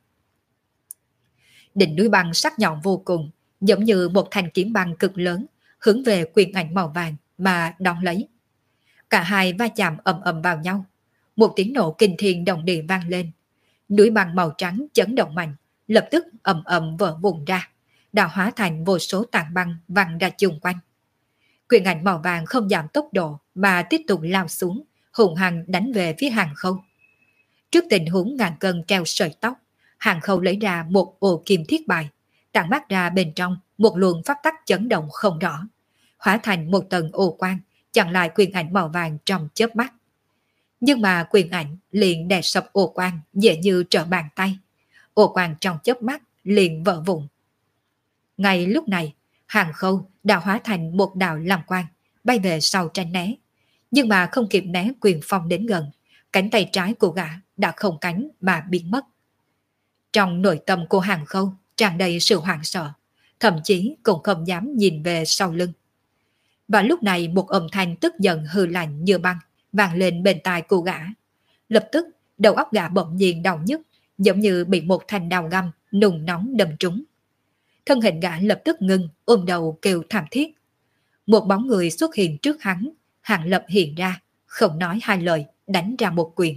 Speaker 1: Đỉnh núi băng sắc nhọn vô cùng, giống như một thanh kiếm băng cực lớn, hướng về quyền ảnh màu vàng mà đón lấy. Cả hai va chạm ầm ầm vào nhau, một tiếng nổ kinh thiên động địa vang lên. Núi băng màu trắng chấn động mạnh, lập tức ầm ầm vỡ vụn ra, đã hóa thành vô số tảng băng văng ra chung quanh. Quyền ảnh màu vàng không giảm tốc độ mà tiếp tục lao xuống, hùng hăng đánh về phía Hàng Khâu. Trước tình huống ngàn cân treo sợi tóc, Hàng Khâu lấy ra một ổ kim thiết bài, tản mát ra bên trong một luồng pháp tắc chấn động không rõ, hóa thành một tầng ô quang, chặn lại quyền ảnh màu vàng trong chớp mắt. Nhưng mà quyền ảnh liền đè sập ô quang dễ như trở bàn tay. Ô quang trong chớp mắt liền vỡ vụn. Ngay lúc này, Hàng Khâu đã hóa thành một đạo lam quang, bay về sau tránh né. Nhưng mà không kịp né quyền phong đến gần, cánh tay trái của gã đã không cánh mà biến mất. Trong nội tâm của Hàng Khâu tràn đầy sự hoảng sợ, thậm chí cũng không dám nhìn về sau lưng. Và lúc này một âm thanh tức giận hư lạnh như băng vang lên bên tai của gã. Lập tức đầu óc gã bỗng nhiên đau nhức, giống như bị một thanh đao găm nung nóng đâm trúng. Thân hình gã lập tức ngưng, ôm đầu kêu thảm thiết. Một bóng người xuất hiện trước hắn, Hàng Lập hiện ra, không nói hai lời, đánh ra một quyền.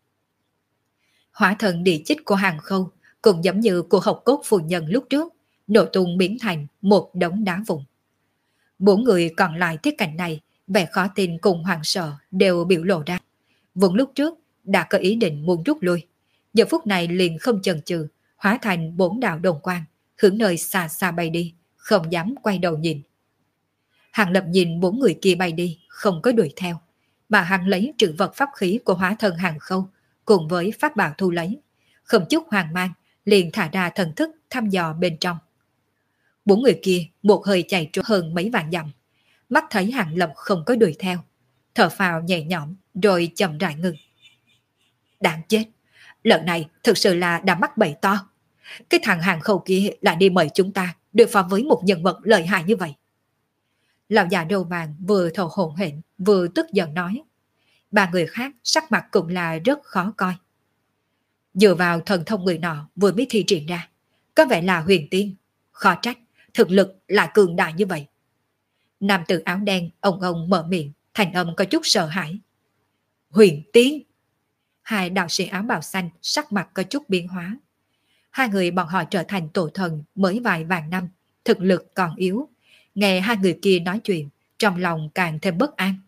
Speaker 1: Hỏa thần địa chích của Hàng Khâu cũng giống như của Hộc Cốt phu nhân lúc trước, nổ tung biến thành một đống đá vụn. Bốn người còn lại thấy cảnh này, vẻ khó tin cùng hoảng sợ đều biểu lộ ra. Vốn lúc trước đã có ý định muốn rút lui, giờ phút này liền không chần chừ, hóa thành bốn đạo đồng quang, hướng nơi xa xa bay đi, không dám quay đầu nhìn. Hàng Lập nhìn bốn người kia bay đi, không có đuổi theo, mà hắn lấy trữ vật pháp khí của hóa thân Hàng Khâu cùng với pháp bảo thu lấy, không chút hoang mang, liền thả ra thần thức thăm dò bên trong. Bốn người kia một hơi chạy trốn hơn mấy vạn dặm, mắt thấy Hàng Lập không có đuổi theo, thở phào nhẹ nhõm rồi chậm rãi ngừng. Đáng chết, lần này thực sự là đã mắc bẫy to. Cái thằng Hàng Khâu kia lại đi mời chúng ta đối phó với một nhân vật lợi hại như vậy. Lão già đầu vàng vừa thở hổn hển vừa tức giận nói. Ba người khác sắc mặt cũng là rất khó coi. Dựa vào thần thông người nọ vừa mới thi triển ra, có vẻ là huyền tiên, khó trách thực lực lại cường đại như vậy. Nam tử áo đen ông ông mở miệng, thành âm có chút sợ hãi. Huyền tiên! Hai đạo sĩ áo bào xanh sắc mặt có chút biến hóa. Hai người bọn họ trở thành tổ thần mới vài vạn năm, thực lực còn yếu. Nghe hai người kia nói chuyện, trong lòng càng thêm bất an.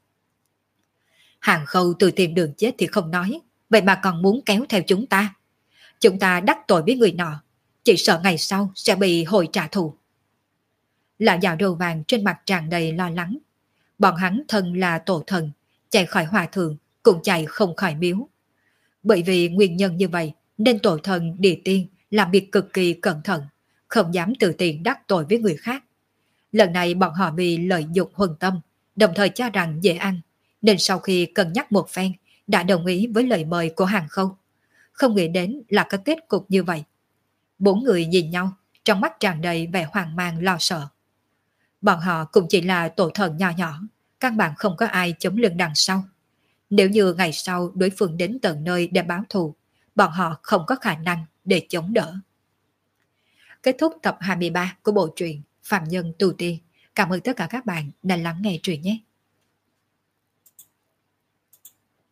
Speaker 1: Hàng Khâu từ tìm đường chết thì không nói, vậy mà còn muốn kéo theo chúng ta. Chúng ta đắc tội với người nọ, chỉ sợ ngày sau sẽ bị hội trả thù. Lão già đầu vàng trên mặt tràn đầy lo lắng. Bọn hắn thân là tổ thần, chạy khỏi hòa thượng cũng chạy không khỏi miếu. Bởi vì nguyên nhân như vậy nên tổ thần địa tiên làm việc cực kỳ cẩn thận, không dám tự tiện đắc tội với người khác. Lần này bọn họ vì lợi dụng huân tâm, đồng thời cho rằng dễ ăn, nên sau khi cân nhắc một phen đã đồng ý với lời mời của Hàng Khâu. Không nghĩ đến là có kết cục như vậy. Bốn người nhìn nhau, trong mắt tràn đầy vẻ hoang mang lo sợ. Bọn họ cũng chỉ là tổ thần nhỏ nhỏ, căn bản không có ai chống lưng đằng sau. Nếu như ngày sau đối phương đến tận nơi để báo thù, bọn họ không có khả năng để chống đỡ. Kết thúc tập hai mươi ba của bộ truyện Phạm Nhân Tu Tiên. Cảm ơn tất cả các bạn đã lắng nghe truyện nhé.